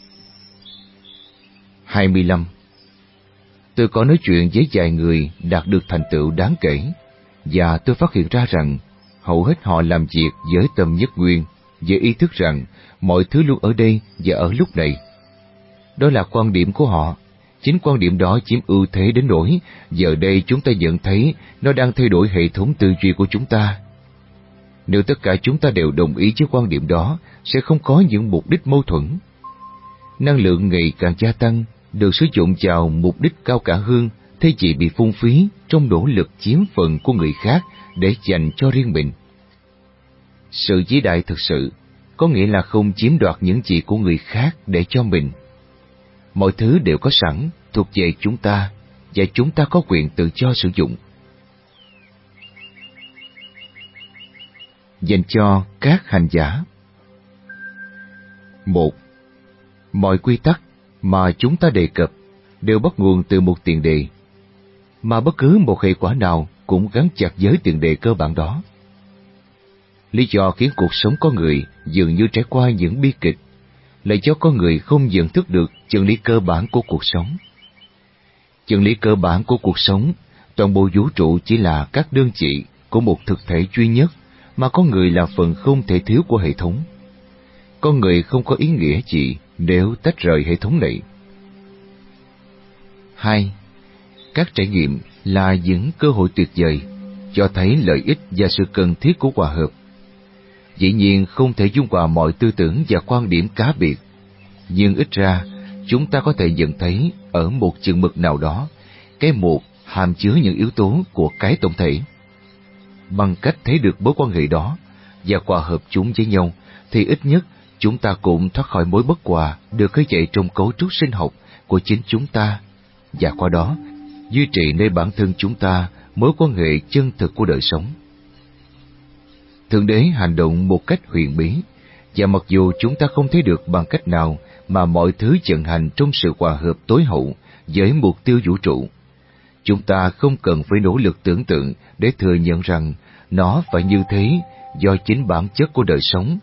hai mươi lăm. Tôi có nói chuyện với vài người đạt được thành tựu đáng kể, và tôi phát hiện ra rằng hầu hết họ làm việc với tâm nhất nguyên, với ý thức rằng mọi thứ luôn ở đây và ở lúc này. Đó là quan điểm của họ. Chính quan điểm đó chiếm ưu thế đến nỗi giờ đây chúng ta nhận thấy nó đang thay đổi hệ thống tư duy của chúng ta. Nếu tất cả chúng ta đều đồng ý với quan điểm đó, sẽ không có những mục đích mâu thuẫn. Năng lượng ngày càng gia tăng, được sử dụng vào mục đích cao cả hơn, thay vì bị phung phí trong nỗ lực chiếm phần của người khác để dành cho riêng mình. Sự vĩ đại thực sự có nghĩa là không chiếm đoạt những gì của người khác để cho mình. Mọi thứ đều có sẵn, thuộc về chúng ta, và chúng ta có quyền tự do sử dụng. Dành cho các hành giả. Một. Mọi quy tắc mà chúng ta đề cập đều bắt nguồn từ một tiền đề, mà bất cứ một hệ quả nào cũng gắn chặt với tiền đề cơ bản đó. Lý do khiến cuộc sống con người dường như trải qua những bi kịch là do con người không nhận thức được chân lý cơ bản của cuộc sống. Chân lý cơ bản của cuộc sống, toàn bộ vũ trụ chỉ là các đơn vị của một thực thể duy nhất, mà con người là phần không thể thiếu của hệ thống. Con người không có ý nghĩa gì nếu tách rời hệ thống này. Hai. Các trải nghiệm là những cơ hội tuyệt vời, cho thấy lợi ích và sự cần thiết của hòa hợp. Dĩ nhiên không thể dung hòa mọi tư tưởng và quan điểm cá biệt, nhưng ít ra chúng ta có thể nhận thấy ở một chừng mực nào đó, cái một hàm chứa những yếu tố của cái tổng thể. Bằng cách thấy được mối quan hệ đó và hòa hợp chúng với nhau, thì ít nhất chúng ta cũng thoát khỏi mối bất hòa được khơi dậy trong cấu trúc sinh học của chính chúng ta, và qua đó duy trì nơi bản thân chúng ta mối quan hệ chân thực của đời sống. Thượng Đế hành động một cách huyền bí, và mặc dù chúng ta không thấy được bằng cách nào mà mọi thứ vận hành trong sự hòa hợp tối hậu với mục tiêu vũ trụ, chúng ta không cần phải nỗ lực tưởng tượng để thừa nhận rằng nó phải như thế do chính bản chất của đời sống.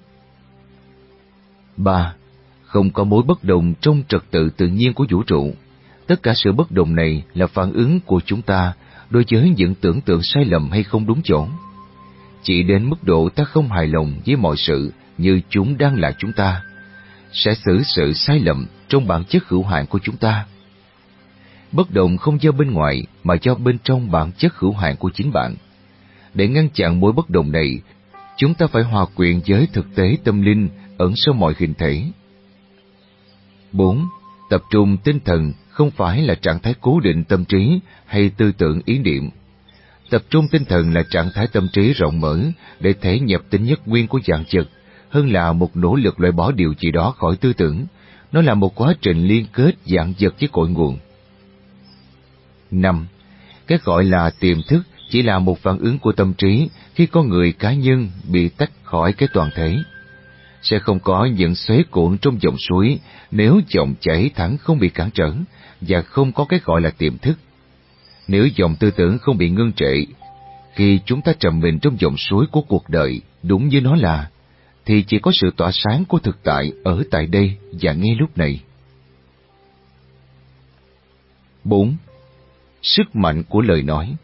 Ba. Không có mối bất đồng trong trật tự tự nhiên của vũ trụ. Tất cả sự bất đồng này là phản ứng của chúng ta đối với những tưởng tượng sai lầm hay không đúng chỗ. Chỉ đến mức độ ta không hài lòng với mọi sự như chúng đang là chúng ta, sẽ xử sự sai lầm trong bản chất hữu hạn của chúng ta. Bất đồng không do bên ngoài mà do bên trong bản chất hữu hạn của chính bạn. Để ngăn chặn mối bất đồng này, chúng ta phải hòa quyện với thực tế tâm linh ẩn sau mọi hình thể. Bốn. Tập trung tinh thần không phải là trạng thái cố định tâm trí hay tư tưởng ý niệm. Tập trung tinh thần là trạng thái tâm trí rộng mở để thể nhập tính nhất nguyên của dạng vật, hơn là một nỗ lực loại bỏ điều gì đó khỏi tư tưởng. Nó là một quá trình liên kết dạng vật với cội nguồn. Năm. Cái gọi là tiềm thức chỉ là một phản ứng của tâm trí khi con người cá nhân bị tách khỏi cái toàn thể. Sẽ không có những xoáy cuộn trong dòng suối nếu dòng chảy thẳng không bị cản trở, và không có cái gọi là tiềm thức. Nếu dòng tư tưởng không bị ngưng trệ, khi chúng ta trầm mình trong dòng suối của cuộc đời đúng như nó là, thì chỉ có sự tỏa sáng của thực tại ở tại đây và ngay lúc này. Bốn. Sức mạnh của lời nói.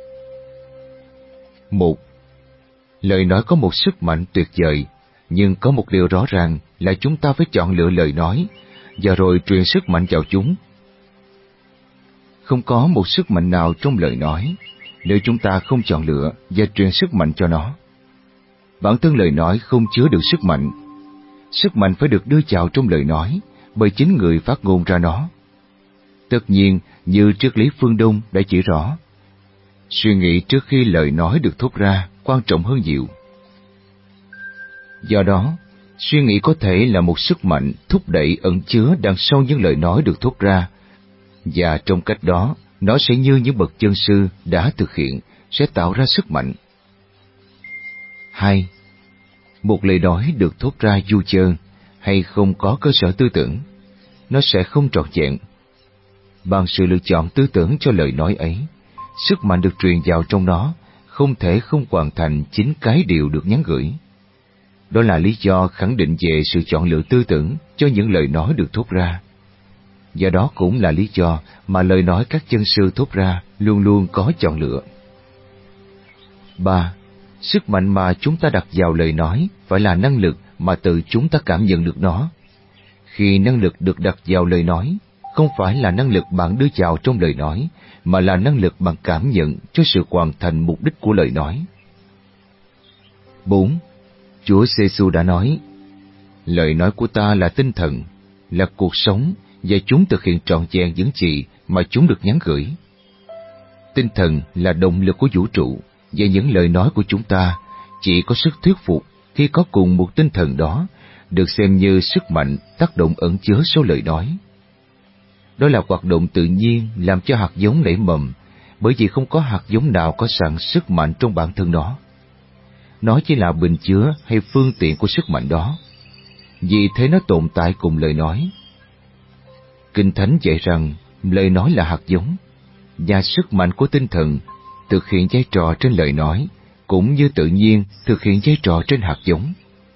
Một. Lời nói có một sức mạnh tuyệt vời, nhưng có một điều rõ ràng là chúng ta phải chọn lựa lời nói, và rồi truyền sức mạnh vào chúng. Không có một sức mạnh nào trong lời nói nếu chúng ta không chọn lựa và truyền sức mạnh cho nó. Bản thân lời nói không chứa được sức mạnh. Sức mạnh phải được đưa vào trong lời nói bởi chính người phát ngôn ra nó. Tất nhiên, như triết lý phương Đông đã chỉ rõ, suy nghĩ trước khi lời nói được thốt ra quan trọng hơn nhiều. Do đó, suy nghĩ có thể là một sức mạnh thúc đẩy ẩn chứa đằng sau những lời nói được thốt ra, và trong cách đó, nó sẽ như những bậc chân sư đã thực hiện, sẽ tạo ra sức mạnh. Hai, một lời nói được thốt ra du chơ hay không có cơ sở tư tưởng, nó sẽ không trọn vẹn. Bằng sự lựa chọn tư tưởng cho lời nói ấy, sức mạnh được truyền vào trong nó không thể không hoàn thành chính cái điều được nhắn gửi. Đó là lý do khẳng định về sự chọn lựa tư tưởng cho những lời nói được thốt ra. Do đó cũng là lý do mà lời nói các chân sư thốt ra luôn luôn có chọn lựa. Ba, sức mạnh mà chúng ta đặt vào lời nói phải là năng lực mà tự chúng ta cảm nhận được nó. Khi năng lực được đặt vào lời nói, không phải là năng lực bạn đưa vào trong lời nói, mà là năng lực bạn cảm nhận cho sự hoàn thành mục đích của lời nói. Bốn, Chúa Giêsu đã nói, lời nói của ta là tinh thần, là cuộc sống, và chúng thực hiện trọn vẹn những gì mà chúng được nhắn gửi. Tinh thần là động lực của vũ trụ, và những lời nói của chúng ta chỉ có sức thuyết phục khi có cùng một tinh thần đó, được xem như sức mạnh tác động ẩn chứa sau lời nói. Đó là hoạt động tự nhiên làm cho hạt giống nảy mầm, bởi vì không có hạt giống nào có sẵn sức mạnh trong bản thân nó. Nó chỉ là bình chứa hay phương tiện của sức mạnh đó. Vì thế nó tồn tại cùng lời nói. Kinh Thánh dạy rằng lời nói là hạt giống, và sức mạnh của tinh thần thực hiện vai trò trên lời nói, cũng như tự nhiên thực hiện vai trò trên hạt giống.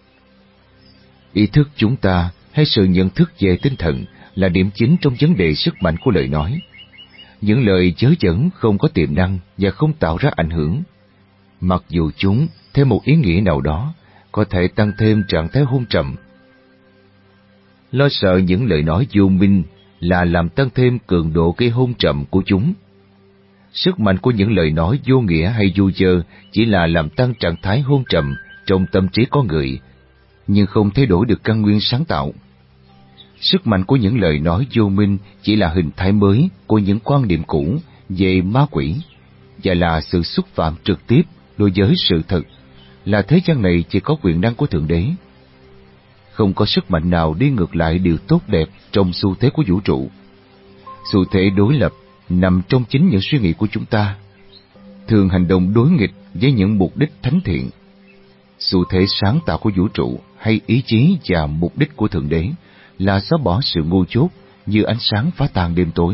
Ý thức chúng ta hay sự nhận thức về tinh thần là điểm chính trong vấn đề sức mạnh của lời nói. Những lời chớ dẫn không có tiềm năng và không tạo ra ảnh hưởng, mặc dù chúng, theo một ý nghĩa nào đó, có thể tăng thêm trạng thái hôn trầm. Lo sợ những lời nói vô minh là làm tăng thêm cường độ cái hôn trầm của chúng. Sức mạnh của những lời nói vô nghĩa hay vô dơ chỉ là làm tăng trạng thái hôn trầm trong tâm trí con người, nhưng không thay đổi được căn nguyên sáng tạo. Sức mạnh của những lời nói vô minh chỉ là hình thái mới của những quan niệm cũ về ma quỷ, và là sự xúc phạm trực tiếp đối với sự thật, là thế gian này chỉ có quyền năng của Thượng Đế. Không có sức mạnh nào đi ngược lại điều tốt đẹp trong xu thế của vũ trụ. Xu thế đối lập nằm trong chính những suy nghĩ của chúng ta, thường hành động đối nghịch với những mục đích thánh thiện. Xu thế sáng tạo của vũ trụ hay ý chí và mục đích của Thượng Đế là xóa bỏ sự ngu dốt như ánh sáng phá tan đêm tối.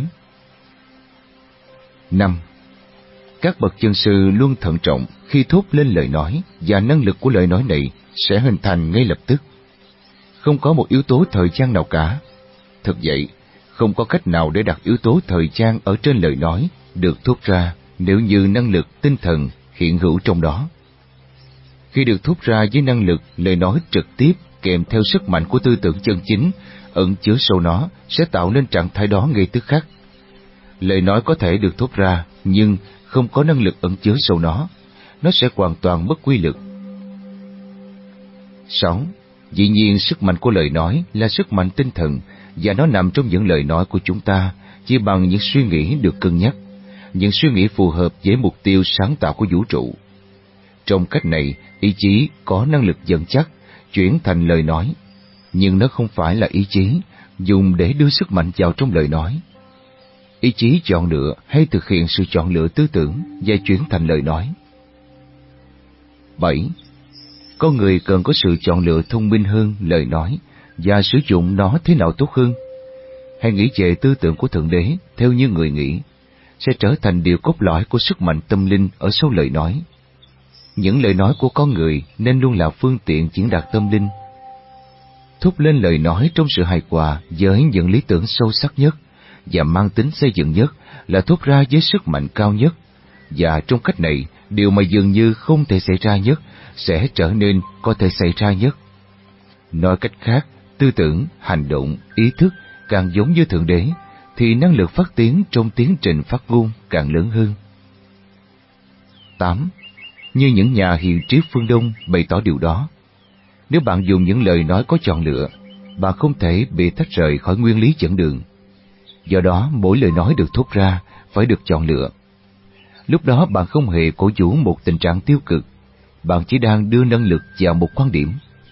Năm, các bậc chân sư luôn thận trọng khi thốt lên lời nói, và năng lực của lời nói này sẽ hình thành ngay lập tức. Không có một yếu tố thời gian nào cả. Thực vậy, không có cách nào để đặt yếu tố thời gian ở trên lời nói được thốt ra nếu như năng lực tinh thần hiện hữu trong đó. Khi được thốt ra với năng lực lời nói trực tiếp kèm theo sức mạnh của tư tưởng chân chính ẩn chứa sâu nó sẽ tạo nên trạng thái đó ngay tức khắc. Lời nói có thể được thốt ra nhưng không có năng lực ẩn chứa sâu nó, nó sẽ hoàn toàn mất quy lực. Sáu. Dĩ nhiên sức mạnh của lời nói là sức mạnh tinh thần, và nó nằm trong những lời nói của chúng ta chỉ bằng những suy nghĩ được cân nhắc, những suy nghĩ phù hợp với mục tiêu sáng tạo của vũ trụ. Trong cách này, ý chí có năng lực dẫn chắc, chuyển thành lời nói, nhưng nó không phải là ý chí dùng để đưa sức mạnh vào trong lời nói. Ý chí chọn lựa hay thực hiện sự chọn lựa tư tưởng và chuyển thành lời nói. Bảy. Con người cần có sự chọn lựa thông minh hơn lời nói và sử dụng nó thế nào tốt hơn. Hãy nghĩ về tư tưởng của Thượng Đế theo như người nghĩ, sẽ trở thành điều cốt lõi của sức mạnh tâm linh ở sau lời nói. Những lời nói của con người nên luôn là phương tiện diễn đạt tâm linh. Thốt lên lời nói trong sự hài hòa với những lý tưởng sâu sắc nhất và mang tính xây dựng nhất là thốt ra với sức mạnh cao nhất, và trong cách này, điều mà dường như không thể xảy ra nhất sẽ trở nên có thể xảy ra nhất. Nói cách khác, tư tưởng, hành động, ý thức càng giống như Thượng Đế, thì năng lực phát tiến trong tiến trình phát ngôn càng lớn hơn. Tám. Như những nhà hiền triết phương Đông bày tỏ điều đó, nếu bạn dùng những lời nói có chọn lựa, bạn không thể bị tách rời khỏi nguyên lý dẫn đường. Do đó, mỗi lời nói được thốt ra phải được chọn lựa. Lúc đó bạn không hề cổ vũ một tình trạng tiêu cực, bạn chỉ đang đưa năng lực vào một quan điểm.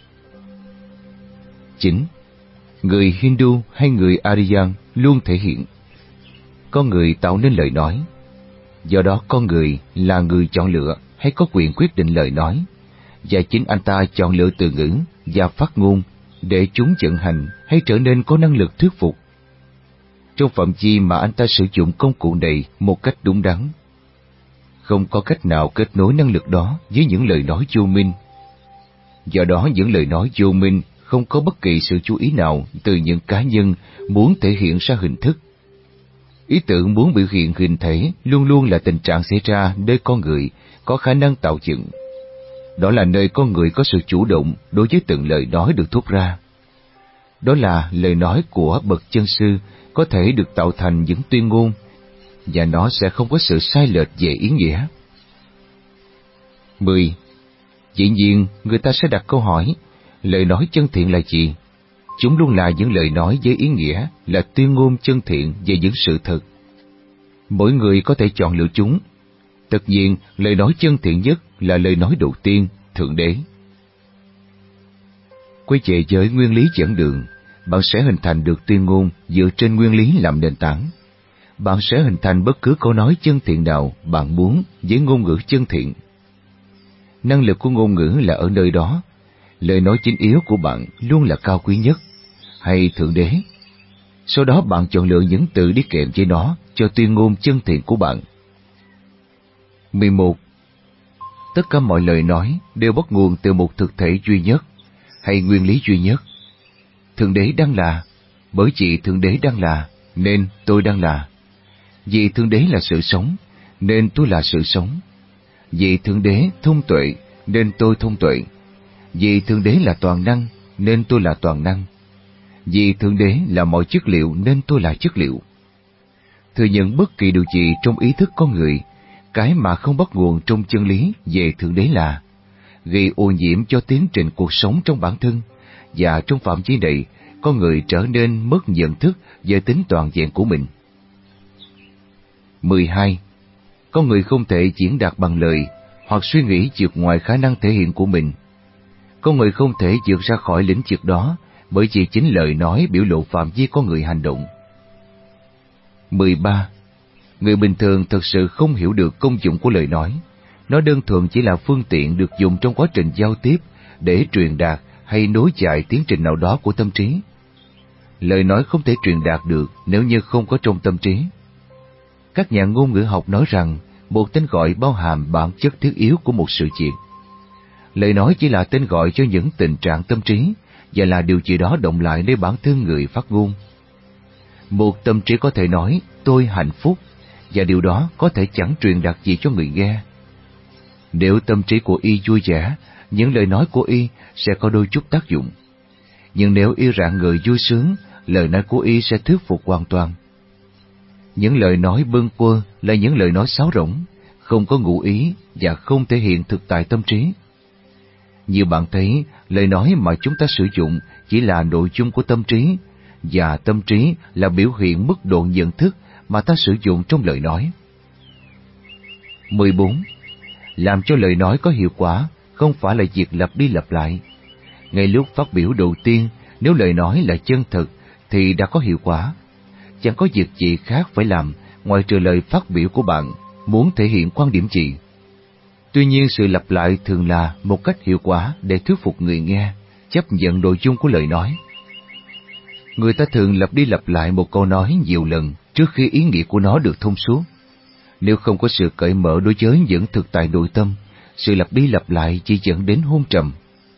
chín. Người Hindu hay người Aryan luôn thể hiện. Con người tạo nên lời nói. Do đó con người là người chọn lựa hay có quyền quyết định lời nói, và chính anh ta chọn lựa từ ngữ và phát ngôn để chúng vận hành hay trở nên có năng lực thuyết phục, trong phạm vi mà anh ta sử dụng công cụ này một cách đúng đắn. Không có cách nào kết nối năng lực đó với những lời nói vô minh. Do đó những lời nói vô minh không có bất kỳ sự chú ý nào từ những cá nhân muốn thể hiện ra hình thức. Ý tưởng muốn biểu hiện hình thể luôn luôn là tình trạng xảy ra nơi con người có khả năng tạo dựng. Đó là nơi con người có sự chủ động đối với từng lời nói được thốt ra. Đó là lời nói của bậc chân sư có thể được tạo thành những tuyên ngôn, và nó sẽ không có sự sai lệch về ý nghĩa. mười. Dĩ nhiên, người ta sẽ đặt câu hỏi, lời nói chân thiện là gì? Chúng luôn là những lời nói với ý nghĩa là tuyên ngôn chân thiện về những sự thật. Mỗi người có thể chọn lựa chúng. Tất nhiên, lời nói chân thiện nhất là lời nói đầu tiên, Thượng Đế. Quay về với nguyên lý dẫn đường, bạn sẽ hình thành được tuyên ngôn dựa trên nguyên lý làm nền tảng. Bạn sẽ hình thành bất cứ câu nói chân thiện nào bạn muốn với ngôn ngữ chân thiện. Năng lực của ngôn ngữ là ở nơi đó. Lời nói chính yếu của bạn luôn là cao quý nhất, hay Thượng Đế. Sau đó bạn chọn lựa những từ đi kèm với nó cho tuyên ngôn chân thiện của bạn. mười một. Tất cả mọi lời nói đều bắt nguồn từ một thực thể duy nhất, hay nguyên lý duy nhất. Thượng Đế đang là, bởi vì Thượng Đế đang là, nên tôi đang là. Vì Thượng Đế là sự sống, nên tôi là sự sống. Vì Thượng Đế thông tuệ, nên tôi thông tuệ. Vì Thượng Đế là toàn năng, nên tôi là toàn năng. Vì Thượng Đế là mọi chất liệu, nên tôi là chất liệu. Thừa nhận bất kỳ điều gì trong ý thức con người, cái mà không bắt nguồn trong chân lý về Thượng Đế là, gây ô nhiễm cho tiến trình cuộc sống trong bản thân, và trong phạm vi này, con người trở nên mất nhận thức về tính toàn vẹn của mình. mười hai. Con người không thể diễn đạt bằng lời hoặc suy nghĩ vượt ngoài khả năng thể hiện của mình. Con người không thể vượt ra khỏi lĩnh vực đó, bởi vì chính lời nói biểu lộ phạm vi con người hành động. mười ba. Người bình thường thật sự không hiểu được công dụng của lời nói. Nó đơn thuần chỉ là phương tiện được dùng trong quá trình giao tiếp để truyền đạt hay nối chạy tiến trình nào đó của tâm trí. Lời nói không thể truyền đạt được nếu như không có trong tâm trí. Các nhà ngôn ngữ học nói rằng một tên gọi bao hàm bản chất thiết yếu của một sự việc. Lời nói chỉ là tên gọi cho những tình trạng tâm trí và là điều gì đó động lại nơi bản thân người phát ngôn. Một tâm trí có thể nói tôi hạnh phúc, và điều đó có thể chẳng truyền đạt gì cho người nghe. Nếu tâm trí của y vui vẻ, những lời nói của y sẽ có đôi chút tác dụng. Nhưng nếu y rạng ngời vui sướng, lời nói của y sẽ thuyết phục hoàn toàn. Những lời nói bâng quơ là những lời nói sáo rỗng, không có ngụ ý và không thể hiện thực tại tâm trí. Như bạn thấy, lời nói mà chúng ta sử dụng chỉ là nội dung của tâm trí, và tâm trí là biểu hiện mức độ nhận thức mà ta sử dụng trong lời nói. mười bốn. Làm cho lời nói có hiệu quả không phải là việc lặp đi lặp lại. Ngay lúc phát biểu đầu tiên, nếu lời nói là chân thực thì đã có hiệu quả. Chẳng có việc gì khác phải làm ngoài trừ lời phát biểu của bạn muốn thể hiện quan điểm gì. Tuy nhiên sự lặp lại thường là một cách hiệu quả để thuyết phục người nghe chấp nhận nội dung của lời nói. Người ta thường lặp đi lặp lại một câu nói nhiều lần trước khi ý nghĩa của nó được thông suốt. Nếu không có sự cởi mở đối với những thực tại nội tâm, sự lặp đi lặp lại chỉ dẫn đến hôn trầm.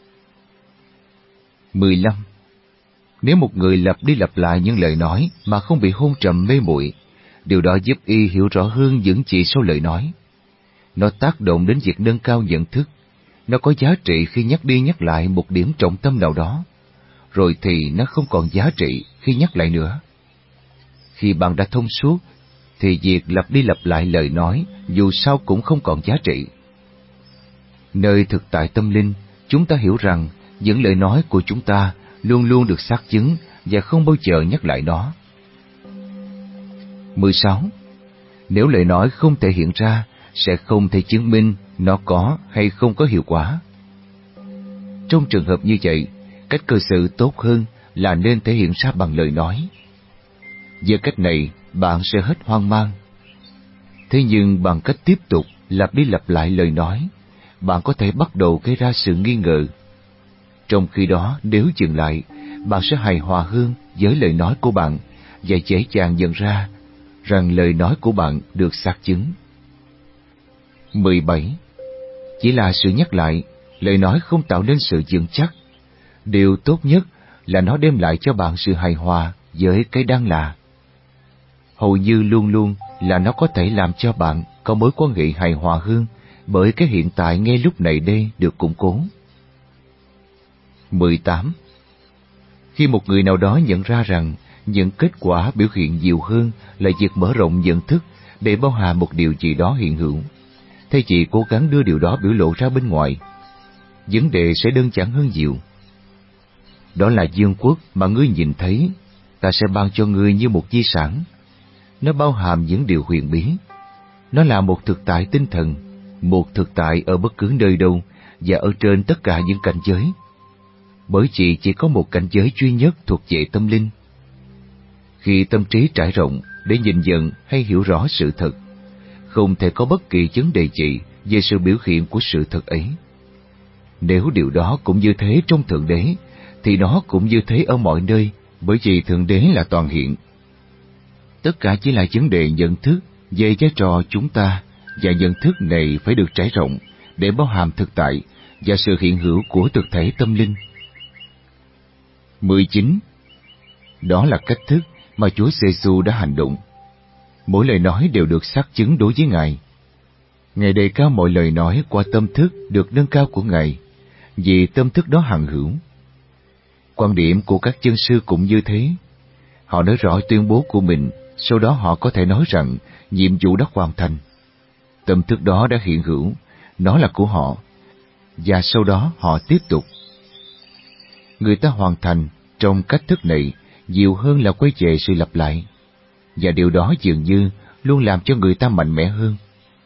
mười lăm. Nếu một người lặp đi lặp lại những lời nói mà không bị hôn trầm mê muội, điều đó giúp y hiểu rõ hơn những gì sau lời nói. Nó tác động đến việc nâng cao nhận thức. Nó có giá trị khi nhắc đi nhắc lại một điểm trọng tâm nào đó, rồi thì nó không còn giá trị khi nhắc lại nữa. Khi bạn đã thông suốt, thì việc lặp đi lặp lại lời nói dù sao cũng không còn giá trị. Nơi thực tại tâm linh, chúng ta hiểu rằng những lời nói của chúng ta luôn luôn được xác chứng và không bao giờ nhắc lại nó. mười sáu. Nếu lời nói không thể hiện ra, sẽ không thể chứng minh nó có hay không có hiệu quả. Trong trường hợp như vậy, cách cư xử tốt hơn là nên thể hiện ra bằng lời nói. Với cách này, bạn sẽ hết hoang mang. Thế nhưng bằng cách tiếp tục lặp đi lặp lại lời nói, bạn có thể bắt đầu gây ra sự nghi ngờ. Trong khi đó, nếu dừng lại, bạn sẽ hài hòa hơn với lời nói của bạn và dễ dàng nhận ra rằng lời nói của bạn được xác chứng. mười bảy. Chỉ là sự nhắc lại, lời nói không tạo nên sự vững chắc. Điều tốt nhất là nó đem lại cho bạn sự hài hòa với cái đang là. Hầu như luôn luôn là nó có thể làm cho bạn có mối quan hệ hài hòa hơn, bởi cái hiện tại ngay lúc này đây được củng cố. mười tám. Khi một người nào đó nhận ra rằng những kết quả biểu hiện nhiều hơn là việc mở rộng nhận thức để bao hàm một điều gì đó hiện hữu, thay vì cố gắng đưa điều đó biểu lộ ra bên ngoài, vấn đề sẽ đơn giản hơn nhiều. Đó là vương quốc mà ngươi nhìn thấy, ta sẽ ban cho ngươi như một di sản. Nó bao hàm những điều huyền bí. Nó là một thực tại tinh thần, một thực tại ở bất cứ nơi đâu và ở trên tất cả những cảnh giới. Bởi vì chỉ có một cảnh giới duy nhất thuộc về tâm linh. Khi tâm trí trải rộng để nhìn nhận hay hiểu rõ sự thật, không thể có bất kỳ vấn đề gì về sự biểu hiện của sự thật ấy. Nếu điều đó cũng như thế trong Thượng Đế, thì nó cũng như thế ở mọi nơi, bởi vì Thượng Đế là toàn hiện. Tất cả chỉ là vấn đề nhận thức về vai trò chúng ta, và nhận thức này phải được trải rộng để bao hàm thực tại và sự hiện hữu của thực thể tâm linh. mười chín. Đó là cách thức mà Chúa Giêsu đã hành động. Mỗi lời nói đều được xác chứng đối với Ngài. Ngài đề cao mọi lời nói qua tâm thức được nâng cao của Ngài, vì tâm thức đó hằng hữu. Quan điểm của các chân sư cũng như thế. Họ nói rõ tuyên bố của mình, sau đó họ có thể nói rằng nhiệm vụ đã hoàn thành. Tâm thức đó đã hiện hữu, nó là của họ, và sau đó họ tiếp tục. Người ta hoàn thành trong cách thức này nhiều hơn là quay về sự lặp lại, và điều đó dường như luôn làm cho người ta mạnh mẽ hơn.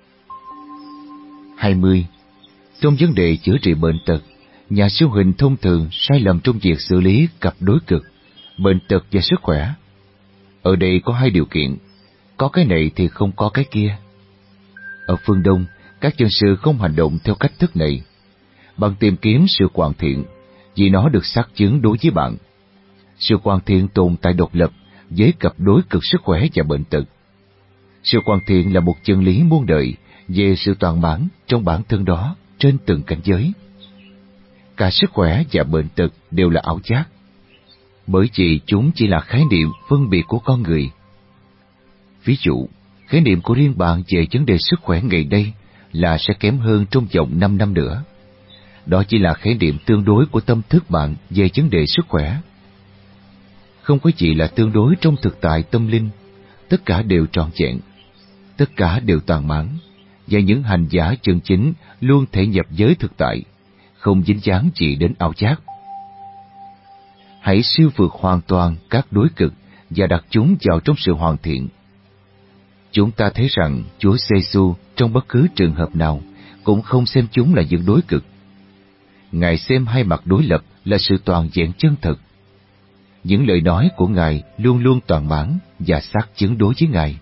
hai mươi. Trong vấn đề chữa trị bệnh tật, nhà siêu hình thông thường sai lầm trong việc xử lý cặp đối cực, bệnh tật và sức khỏe. Ở đây có hai điều kiện, có cái này thì không có cái kia. Ở phương Đông, các chân sư không hành động theo cách thức này. Bạn tìm kiếm sự hoàn thiện, vì nó được xác chứng đối với bạn. Sự hoàn thiện tồn tại độc lập với cặp đối cực sức khỏe và bệnh tật. Sự hoàn thiện là một chân lý muôn đời về sự toàn mãn trong bản thân đó trên từng cảnh giới. Cả sức khỏe và bệnh tật đều là ảo giác, bởi vì chúng chỉ là khái niệm phân biệt của con người. Ví dụ, khái niệm của riêng bạn về vấn đề sức khỏe ngày đây là sẽ kém hơn trong vòng năm năm nữa. Đó chỉ là khái niệm tương đối của tâm thức bạn về vấn đề sức khỏe. Không có gì là tương đối trong thực tại tâm linh, tất cả đều trọn vẹn, tất cả đều toàn mãn, và những hành giả chân chính luôn thể nhập giới thực tại, không dính dáng gì đến ảo giác. Hãy siêu vượt hoàn toàn các đối cực và đặt chúng vào trong sự hoàn thiện. Chúng ta thấy rằng Chúa Giêsu trong bất cứ trường hợp nào cũng không xem chúng là những đối cực. Ngài xem hai mặt đối lập là sự toàn vẹn chân thật. Những lời nói của Ngài luôn luôn toàn mãn và xác chứng đối với Ngài.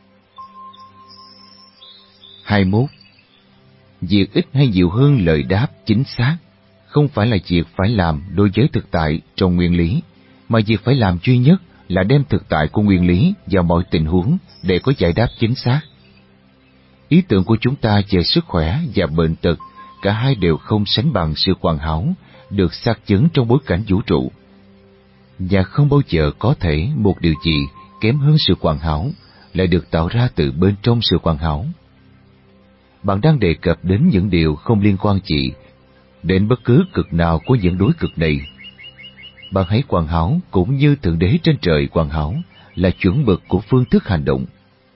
hai mươi mốt. Việc ít hay nhiều hơn lời đáp chính xác không phải là việc phải làm đối với thực tại trong nguyên lý, mà việc phải làm duy nhất là đem thực tại của nguyên lý vào mọi tình huống để có giải đáp chính xác. Ý tưởng của chúng ta về sức khỏe và bệnh tật, cả hai đều không sánh bằng sự hoàn hảo được xác chứng trong bối cảnh vũ trụ. Và không bao giờ có thể một điều gì kém hơn sự hoàn hảo lại được tạo ra từ bên trong sự hoàn hảo. Bạn đang đề cập đến những điều không liên quan gì đến bất cứ cực nào của những đối cực này. Bạn hãy hoàn hảo cũng như Thượng Đế trên trời hoàn hảo là chuẩn mực của phương thức hành động.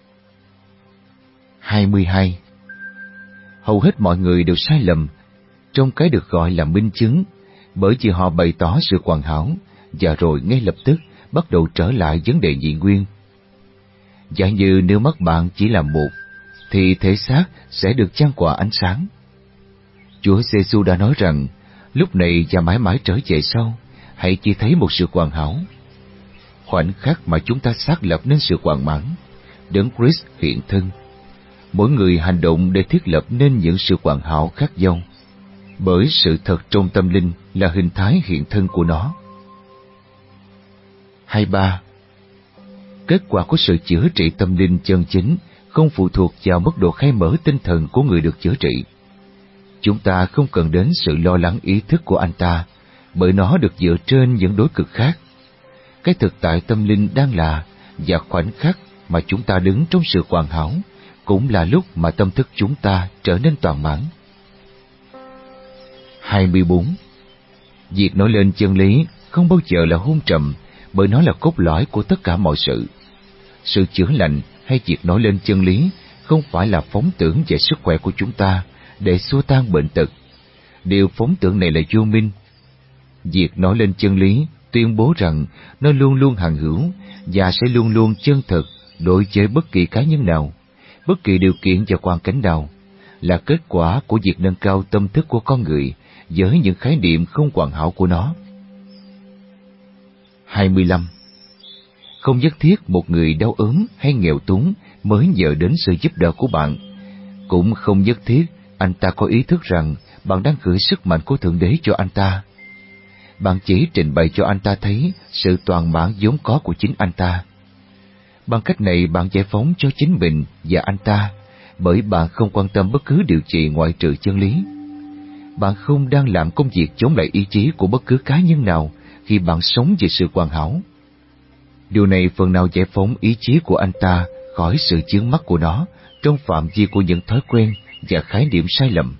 hai mươi hai. Hầu hết mọi người đều sai lầm trong cái được gọi là minh chứng, bởi vì họ bày tỏ sự hoàn hảo và rồi ngay lập tức bắt đầu trở lại vấn đề nhị nguyên. Giả như nếu mắt bạn chỉ là một, thì thể xác sẽ được chan hòa ánh sáng. Chúa Giêsu đã nói rằng, lúc này và mãi mãi trở về sau, hãy chỉ thấy một sự hoàn hảo. Khoảnh khắc mà chúng ta xác lập nên sự hoàn mãn, Đấng Christ hiện thân. Mỗi người hành động để thiết lập nên những sự hoàn hảo khác nhau, bởi sự thật trong tâm linh là hình thái hiện thân của nó. hai ba. Kết quả của sự chữa trị tâm linh chân chính không phụ thuộc vào mức độ khai mở tinh thần của người được chữa trị. Chúng ta không cần đến sự lo lắng ý thức của anh ta, bởi nó được dựa trên những đối cực khác. Cái thực tại tâm linh đang là, và khoảnh khắc mà chúng ta đứng trong sự hoàn hảo, cũng là lúc mà tâm thức chúng ta trở nên toàn mãn. hai mươi bốn. Việc nói lên chân lý không bao giờ là hôn trầm, bởi nó là cốt lõi của tất cả mọi sự. Sự chữa lành hay việc nói lên chân lý không phải là phóng tưởng về sức khỏe của chúng ta để xua tan bệnh tật. Điều phóng tưởng này là vô minh. Việc nói lên chân lý tuyên bố rằng nó luôn luôn hằng hữu và sẽ luôn luôn chân thực đối với bất kỳ cá nhân nào, bất kỳ điều kiện và hoàn cảnh nào, là kết quả của việc nâng cao tâm thức của con người với những khái niệm không hoàn hảo của nó. hai mươi lăm. Không nhất thiết một người đau ốm hay nghèo túng mới nhờ đến sự giúp đỡ của bạn. Cũng không nhất thiết anh ta có ý thức rằng bạn đang gửi sức mạnh của Thượng Đế cho anh ta. Bạn chỉ trình bày cho anh ta thấy sự toàn mãn vốn có của chính anh ta. Bằng cách này bạn giải phóng cho chính mình và anh ta, bởi bạn không quan tâm bất cứ điều gì ngoại trừ chân lý. Bạn không đang làm công việc chống lại ý chí của bất cứ cá nhân nào khi bạn sống về sự hoàn hảo. Điều này phần nào giải phóng ý chí của anh ta khỏi sự chướng mắt của nó trong phạm vi của những thói quen và khái niệm sai lầm.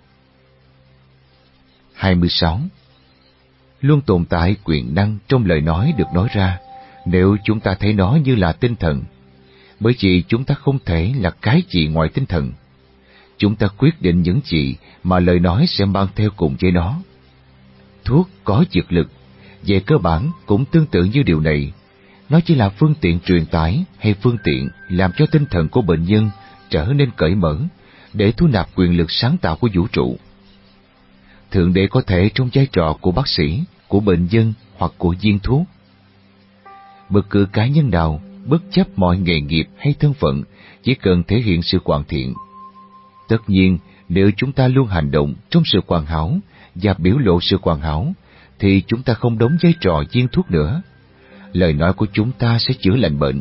hai mươi sáu. Luôn tồn tại quyền năng trong lời nói được nói ra nếu chúng ta thấy nó như là tinh thần, bởi vì chúng ta không thể là cái gì ngoài tinh thần. Chúng ta quyết định những gì mà lời nói sẽ mang theo cùng với nó. Thuốc có dược lực, về cơ bản cũng tương tự như điều này. Nó chỉ là phương tiện truyền tải hay phương tiện làm cho tinh thần của bệnh nhân trở nên cởi mở để thu nạp quyền lực sáng tạo của vũ trụ. Thượng Đế có thể trong vai trò của bác sĩ, của bệnh nhân hoặc của viên thuốc. Bất cứ cá nhân nào, bất chấp mọi nghề nghiệp hay thân phận, chỉ cần thể hiện sự hoàn thiện. Tất nhiên, nếu chúng ta luôn hành động trong sự hoàn hảo và biểu lộ sự hoàn hảo, thì chúng ta không đóng vai trò viên thuốc nữa. Lời nói của chúng ta sẽ chữa lành bệnh.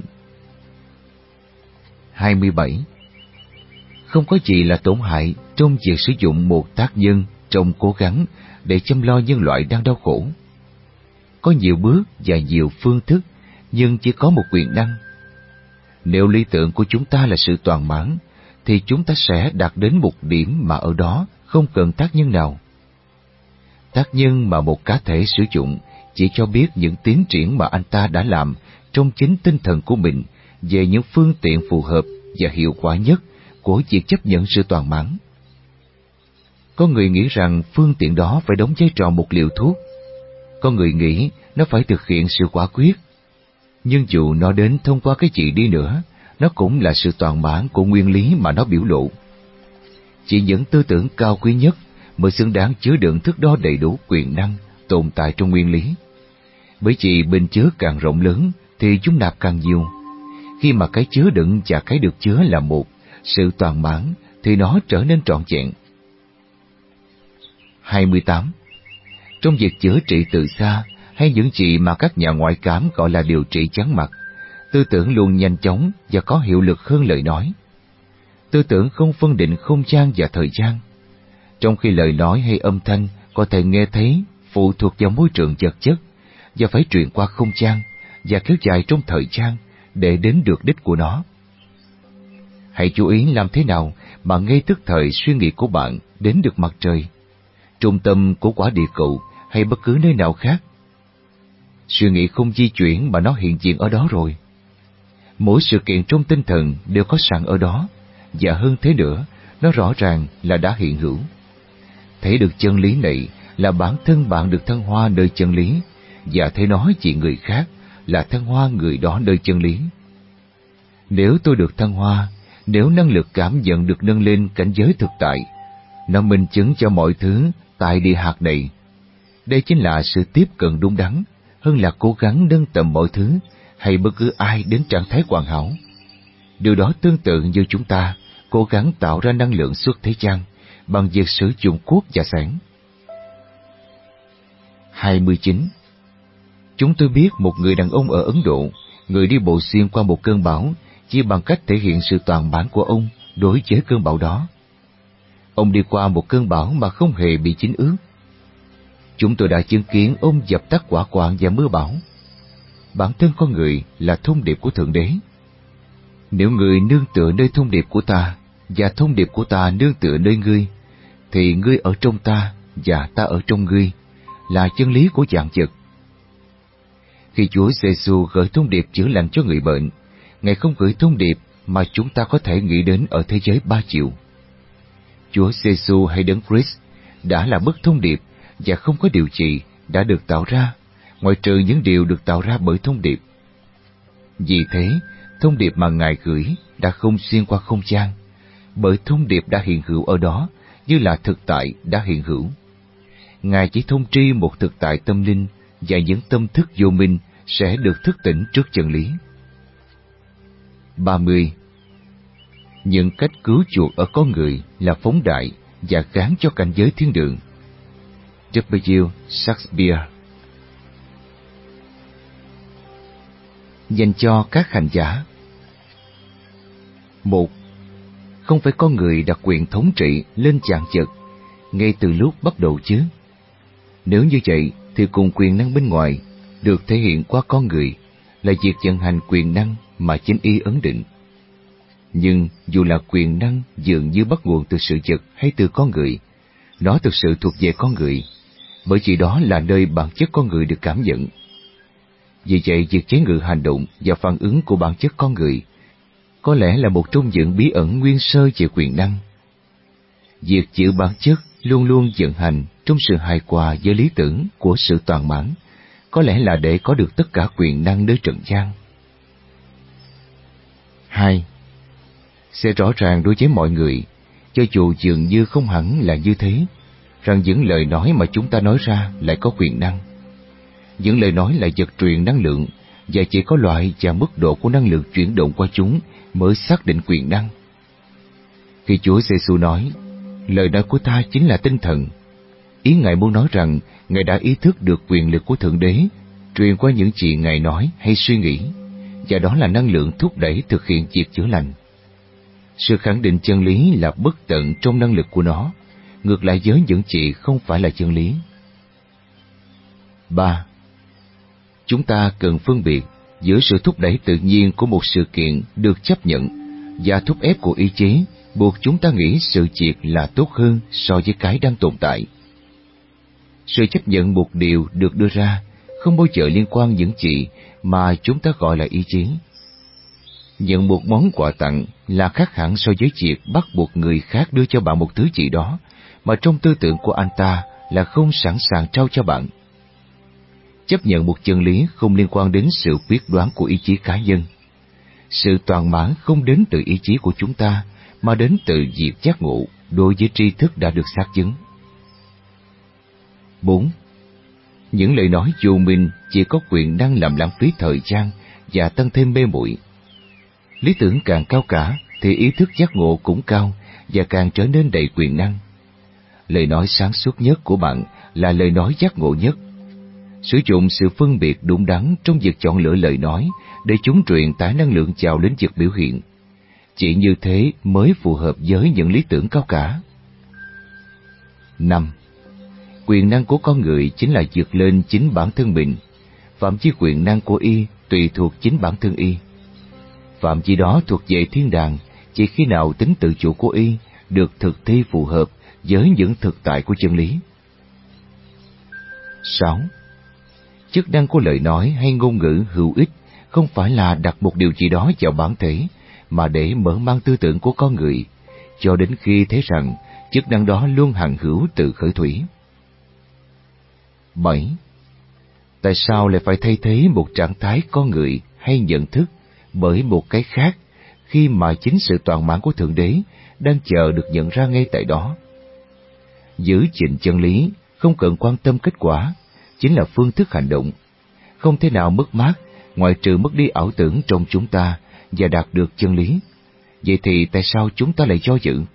hai mươi bảy. Không có gì là tổn hại trong việc sử dụng một tác nhân trong cố gắng để chăm lo nhân loại đang đau khổ. Có nhiều bước và nhiều phương thức, nhưng chỉ có một quyền năng. Nếu lý tưởng của chúng ta là sự toàn mãn, thì chúng ta sẽ đạt đến một điểm mà ở đó không cần tác nhân nào. Tác nhân mà một cá thể sử dụng chỉ cho biết những tiến triển mà anh ta đã làm trong chính tinh thần của mình về những phương tiện phù hợp và hiệu quả nhất của việc chấp nhận sự toàn mãn. Có người nghĩ rằng phương tiện đó phải đóng vai trò một liều thuốc. Có người nghĩ nó phải thực hiện sự quả quyết. Nhưng dù nó đến thông qua cái gì đi nữa, nó cũng là sự toàn mãn của nguyên lý mà nó biểu lộ. Chỉ những tư tưởng cao quý nhất mới xứng đáng chứa đựng thước đo đầy đủ quyền năng tồn tại trong nguyên lý. Bởi vì bình chứa càng rộng lớn thì chúng nạp càng nhiều. Khi mà cái chứa đựng và cái được chứa là một, sự toàn mãn, thì nó trở nên trọn vẹn. hai mươi tám. Trong việc chữa trị từ xa, hay những gì mà các nhà ngoại cảm gọi là điều trị chóng mặt, tư tưởng luôn nhanh chóng và có hiệu lực hơn lời nói. Tư tưởng không phân định không gian và thời gian, trong khi lời nói hay âm thanh có thể nghe thấy phụ thuộc vào môi trường vật chất và phải truyền qua không gian và kéo dài trong thời gian để đến được đích của nó. Hãy chú ý làm thế nào mà ngay tức thời suy nghĩ của bạn đến được mặt trời, trung tâm của quả địa cầu hay bất cứ nơi nào khác. Suy nghĩ không di chuyển mà nó hiện diện ở đó rồi. Mỗi sự kiện trong tinh thần đều có sẵn ở đó, và hơn thế nữa, nó rõ ràng là đã hiện hữu. Thấy được chân lý này là bản thân bạn được thăng hoa nơi chân lý, và thấy nói chuyện người khác là thăng hoa người đó nơi chân lý. Nếu tôi được thăng hoa, nếu năng lực cảm nhận được nâng lên cảnh giới thực tại, nó minh chứng cho mọi thứ tại địa hạt này. Đây chính là sự tiếp cận đúng đắn, hơn là cố gắng nâng tầm mọi thứ hay bất cứ ai đến trạng thái hoàn hảo. Điều đó tương tự như chúng ta cố gắng tạo ra năng lượng xuất thế gian bằng việc sử dụng cuốc và xẻng. hai mươi chín. Chúng tôi biết một người đàn ông ở Ấn Độ, người đi bộ xuyên qua một cơn bão chỉ bằng cách thể hiện sự toàn bản của ông đối với cơn bão đó. Ông đi qua một cơn bão mà không hề bị chín ướt. Chúng tôi đã chứng kiến ông dập tắt hỏa hoạn và mưa bão. Bản thân con người là thông điệp của Thượng Đế. Nếu người nương tựa nơi thông điệp của ta và thông điệp của ta nương tựa nơi ngươi, thì ngươi ở trong ta và ta ở trong ngươi, là chân lý của vạn vật. Khi Chúa Giêsu gửi thông điệp chữa lành cho người bệnh, Ngài không gửi thông điệp mà chúng ta có thể nghĩ đến ở thế giới ba chiều. Chúa Giêsu hay Đấng Christ đã là bức thông điệp, và không có điều gì đã được tạo ra ngoại trừ những điều được tạo ra bởi thông điệp. Vì thế, thông điệp mà Ngài gửi đã không xuyên qua không gian, bởi thông điệp đã hiện hữu ở đó như là thực tại đã hiện hữu. Ngài chỉ thông tri một thực tại tâm linh, và những tâm thức vô minh sẽ được thức tỉnh trước chân lý. ba mươi. Những cách cứu chuộc ở con người là phóng đại và gán cho cảnh giới thiên đường. W. Shakespeare. Dành cho các hành giả. Một. Không phải con người đặt quyền thống trị lên vạn vật ngay từ lúc bắt đầu chứ. Nếu như vậy thì cùng quyền năng bên ngoài được thể hiện qua con người là việc vận hành quyền năng mà chính y ấn định. Nhưng dù là quyền năng dường như bắt nguồn từ sự vật hay từ con người, nó thực sự thuộc về con người, bởi vì đó là nơi bản chất con người được cảm nhận. Vì vậy, việc chế ngự hành động và phản ứng của bản chất con người có lẽ là một trong những bí ẩn nguyên sơ về quyền năng. Việc chịu bản chất luôn luôn vận hành trong sự hài hòa với lý tưởng của sự toàn mãn, có lẽ là để có được tất cả quyền năng nơi trần gian. Hai. Sẽ rõ ràng đối với mọi người, cho dù dường như không hẳn là như thế, rằng những lời nói mà chúng ta nói ra lại có quyền năng. Những lời nói là vật truyền năng lượng, và chỉ có loại và mức độ của năng lượng chuyển động qua chúng mới xác định quyền năng. Khi Chúa Giêsu nói, lời nói của ta chính là tinh thần, ý Ngài muốn nói rằng Ngài đã ý thức được quyền lực của Thượng Đế truyền qua những gì Ngài nói hay suy nghĩ, và đó là năng lượng thúc đẩy thực hiện việc chữa lành. Sự khẳng định chân lý là bất tận trong năng lực của nó, ngược lại với những gì không phải là chân lý. Ba. Chúng ta cần phân biệt giữa sự thúc đẩy tự nhiên của một sự kiện được chấp nhận và thúc ép của ý chí buộc chúng ta nghĩ sự việc là tốt hơn so với cái đang tồn tại. Sự chấp nhận một điều được đưa ra không bao giờ liên quan những gì mà chúng ta gọi là ý chí. Nhận một món quà tặng là khác hẳn so với việc bắt buộc người khác đưa cho bạn một thứ gì đó mà trong tư tưởng của anh ta là không sẵn sàng trao cho bạn. Chấp nhận một chân lý không liên quan đến sự quyết đoán của ý chí cá nhân. Sự toàn mãn không đến từ ý chí của chúng ta, mà đến từ việc giác ngộ đối với tri thức đã được xác chứng. Bốn. Những lời nói vô minh chỉ có quyền năng làm lãng phí thời gian và tăng thêm mê muội. Lý tưởng càng cao cả thì ý thức giác ngộ cũng cao và càng trở nên đầy quyền năng. Lời nói sáng suốt nhất của bạn là lời nói giác ngộ nhất. Sử dụng sự phân biệt đúng đắn trong việc chọn lựa lời nói để chúng truyền tải năng lượng vào lĩnh vực biểu hiện. Chỉ như thế mới phù hợp với những lý tưởng cao cả. Năm. Quyền năng của con người chính là vượt lên chính bản thân mình. Phạm vi quyền năng của y tùy thuộc chính bản thân y. Phạm vi đó thuộc về thiên đàng chỉ khi nào tính tự chủ của y được thực thi phù hợp với những thực tại của chân lý. Sáu. Chức năng của lời nói hay ngôn ngữ hữu ích không phải là đặt một điều gì đó vào bản thể, mà để mở mang tư tưởng của con người, cho đến khi thấy rằng chức năng đó luôn hằng hữu từ khởi thủy. Bảy. Tại sao lại phải thay thế một trạng thái con người hay nhận thức bởi một cái khác khi mà chính sự toàn mãn của Thượng Đế đang chờ được nhận ra ngay tại đó. Giữ gìn chân lý, không cần quan tâm kết quả, chính là phương thức hành động. Không thể nào mất mát, ngoại trừ mất đi ảo tưởng trong chúng ta và đạt được chân lý. Vậy thì tại sao chúng ta lại do dự?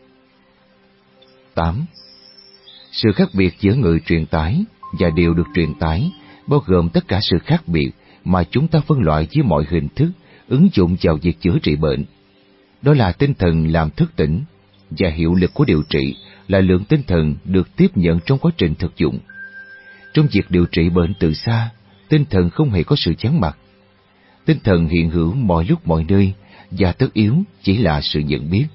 tám. Sự khác biệt giữa người truyền tải và điều được truyền tải bao gồm tất cả sự khác biệt mà chúng ta phân loại với mọi hình thức ứng dụng vào việc chữa trị bệnh. Đó là tinh thần làm thức tỉnh, và hiệu lực của điều trị là lượng tinh thần được tiếp nhận trong quá trình thực dụng. Trong việc điều trị bệnh từ xa, tinh thần không hề có sự chán mặt. Tinh thần hiện hữu mọi lúc mọi nơi, và tất yếu chỉ là sự nhận biết.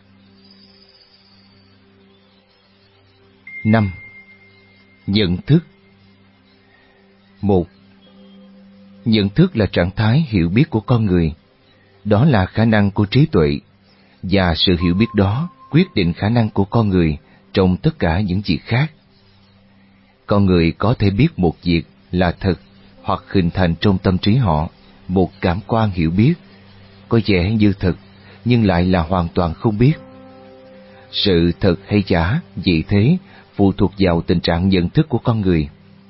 năm. Nhận thức. một. Nhận thức là trạng thái hiểu biết của con người. Đó là khả năng của trí tuệ, và sự hiểu biết đó quyết định khả năng của con người trong tất cả những việc khác. Con người có thể biết một việc là thật hoặc hình thành trong tâm trí họ một cảm quan hiểu biết, có vẻ như thật nhưng lại là hoàn toàn không biết. Sự thật hay giả, vị thế phụ thuộc vào tình trạng nhận thức của con người.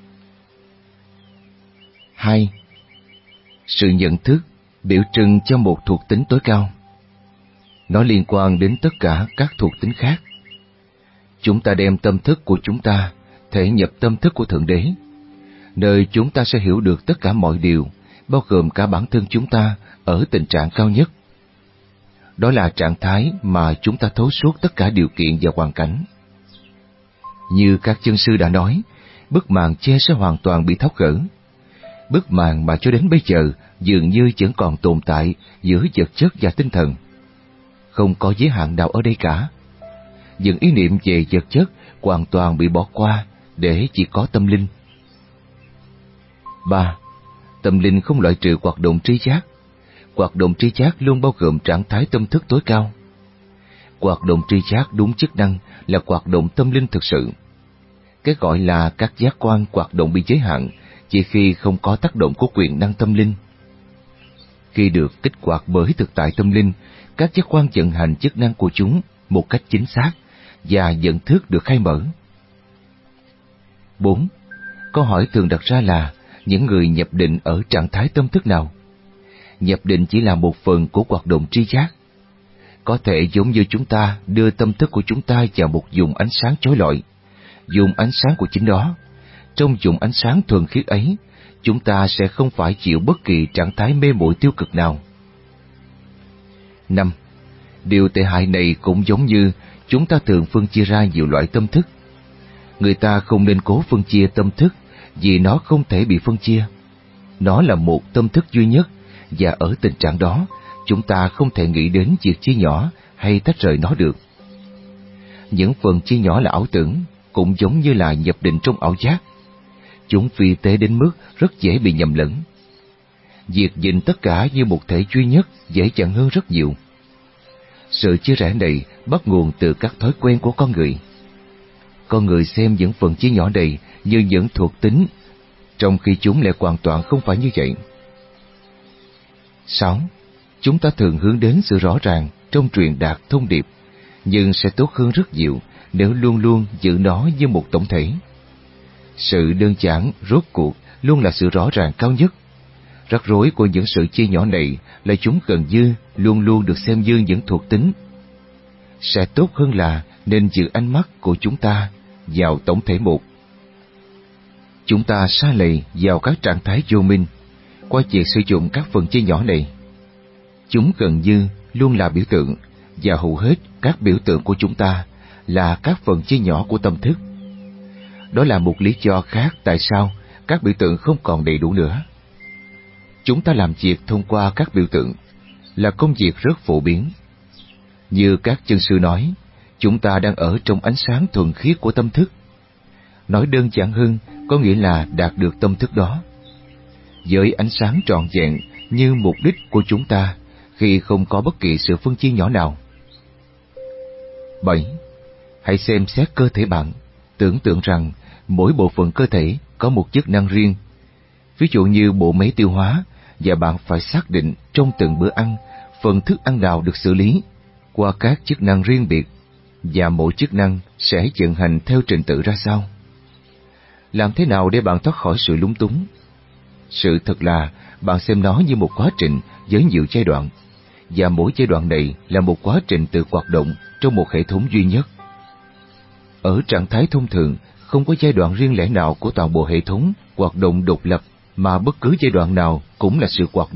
hai. Sự nhận thức biểu trưng cho một thuộc tính tối cao. Nó liên quan đến tất cả các thuộc tính khác. Chúng ta đem tâm thức của chúng ta thể nhập tâm thức của Thượng Đế, nơi chúng ta sẽ hiểu được tất cả mọi điều, bao gồm cả bản thân chúng ta ở tình trạng cao nhất. Đó là trạng thái mà chúng ta thấu suốt tất cả điều kiện và hoàn cảnh. Như các chân sư đã nói, bức màn che sẽ hoàn toàn bị tháo gỡ. Bức màn mà cho đến bây giờ dường như vẫn còn tồn tại giữa vật chất và tinh thần. Không có giới hạn nào ở đây cả. Những ý niệm về vật chất hoàn toàn bị bỏ qua để chỉ có tâm linh. ba. Tâm linh không loại trừ hoạt động tri giác. Hoạt động tri giác luôn bao gồm trạng thái tâm thức tối cao. Hoạt động tri giác đúng chức năng là hoạt động tâm linh thực sự. Cái gọi là các giác quan hoạt động bị giới hạn chỉ khi không có tác động của quyền năng tâm linh. Khi được kích hoạt bởi thực tại tâm linh, các giác quan vận hành chức năng của chúng một cách chính xác và nhận thức được khai mở. bốn. Câu hỏi thường đặt ra là những người nhập định ở trạng thái tâm thức nào? Nhập định chỉ là một phần của hoạt động tri giác. Có thể giống như chúng ta đưa tâm thức của chúng ta vào một vùng ánh sáng chói lọi, dùng ánh sáng của chính đó. Trong vùng ánh sáng thuần khiết ấy, chúng ta sẽ không phải chịu bất kỳ trạng thái mê muội tiêu cực nào. năm. Điều tệ hại này cũng giống như chúng ta thường phân chia ra nhiều loại tâm thức. Người ta không nên cố phân chia tâm thức vì nó không thể bị phân chia. Nó là một tâm thức duy nhất, và ở tình trạng đó, chúng ta không thể nghĩ đến việc chia nhỏ hay tách rời nó được. Những phần chia nhỏ là ảo tưởng, cũng giống như là nhập định trong ảo giác. Chúng phi tế đến mức rất dễ bị nhầm lẫn. Việc nhìn tất cả như một thể duy nhất dễ dàng hơn rất nhiều. Sự chia rẽ này bắt nguồn từ các thói quen của con người. Con người xem những phần chia nhỏ này như những thuộc tính, trong khi chúng lại hoàn toàn không phải như vậy. sáu. Chúng ta thường hướng đến sự rõ ràng trong truyền đạt thông điệp, nhưng sẽ tốt hơn rất nhiều nếu luôn luôn giữ nó như một tổng thể. Sự đơn giản rốt cuộc luôn là sự rõ ràng cao nhất. Rắc rối của những sự chia nhỏ này là chúng gần như luôn luôn được xem như những thuộc tính. Sẽ tốt hơn là nên giữ ánh mắt của chúng ta vào tổng thể một. Chúng ta sa lầy vào các trạng thái vô minh qua việc sử dụng các phần chia nhỏ này. Chúng gần như luôn là biểu tượng, và hầu hết các biểu tượng của chúng ta là các phần chia nhỏ của tâm thức. Đó là một lý do khác tại sao các biểu tượng không còn đầy đủ nữa. Chúng ta làm việc thông qua các biểu tượng là công việc rất phổ biến. Như các chân sư nói, chúng ta đang ở trong ánh sáng thuần khiết của tâm thức. Nói đơn giản hơn, có nghĩa là đạt được tâm thức đó. Với ánh sáng trọn vẹn như mục đích của chúng ta khi không có bất kỳ sự phân chia nhỏ nào. bảy. Hãy xem xét cơ thể bạn, tưởng tượng rằng mỗi bộ phận cơ thể có một chức năng riêng. Ví dụ như bộ máy tiêu hóa, và bạn phải xác định trong từng bữa ăn phần thức ăn nào được xử lý qua các chức năng riêng biệt, và mỗi chức năng sẽ vận hành theo trình tự ra sao? Làm thế nào để bạn thoát khỏi sự lúng túng? Sự thật là bạn xem nó như một quá trình với nhiều giai đoạn, và mỗi giai đoạn này là một quá trình tự hoạt động trong một hệ thống duy nhất. Ở trạng thái thông thường, không có giai đoạn riêng lẻ nào của toàn bộ hệ thống hoạt động độc lập, mà bất cứ giai đoạn nào cũng là sự hoạt động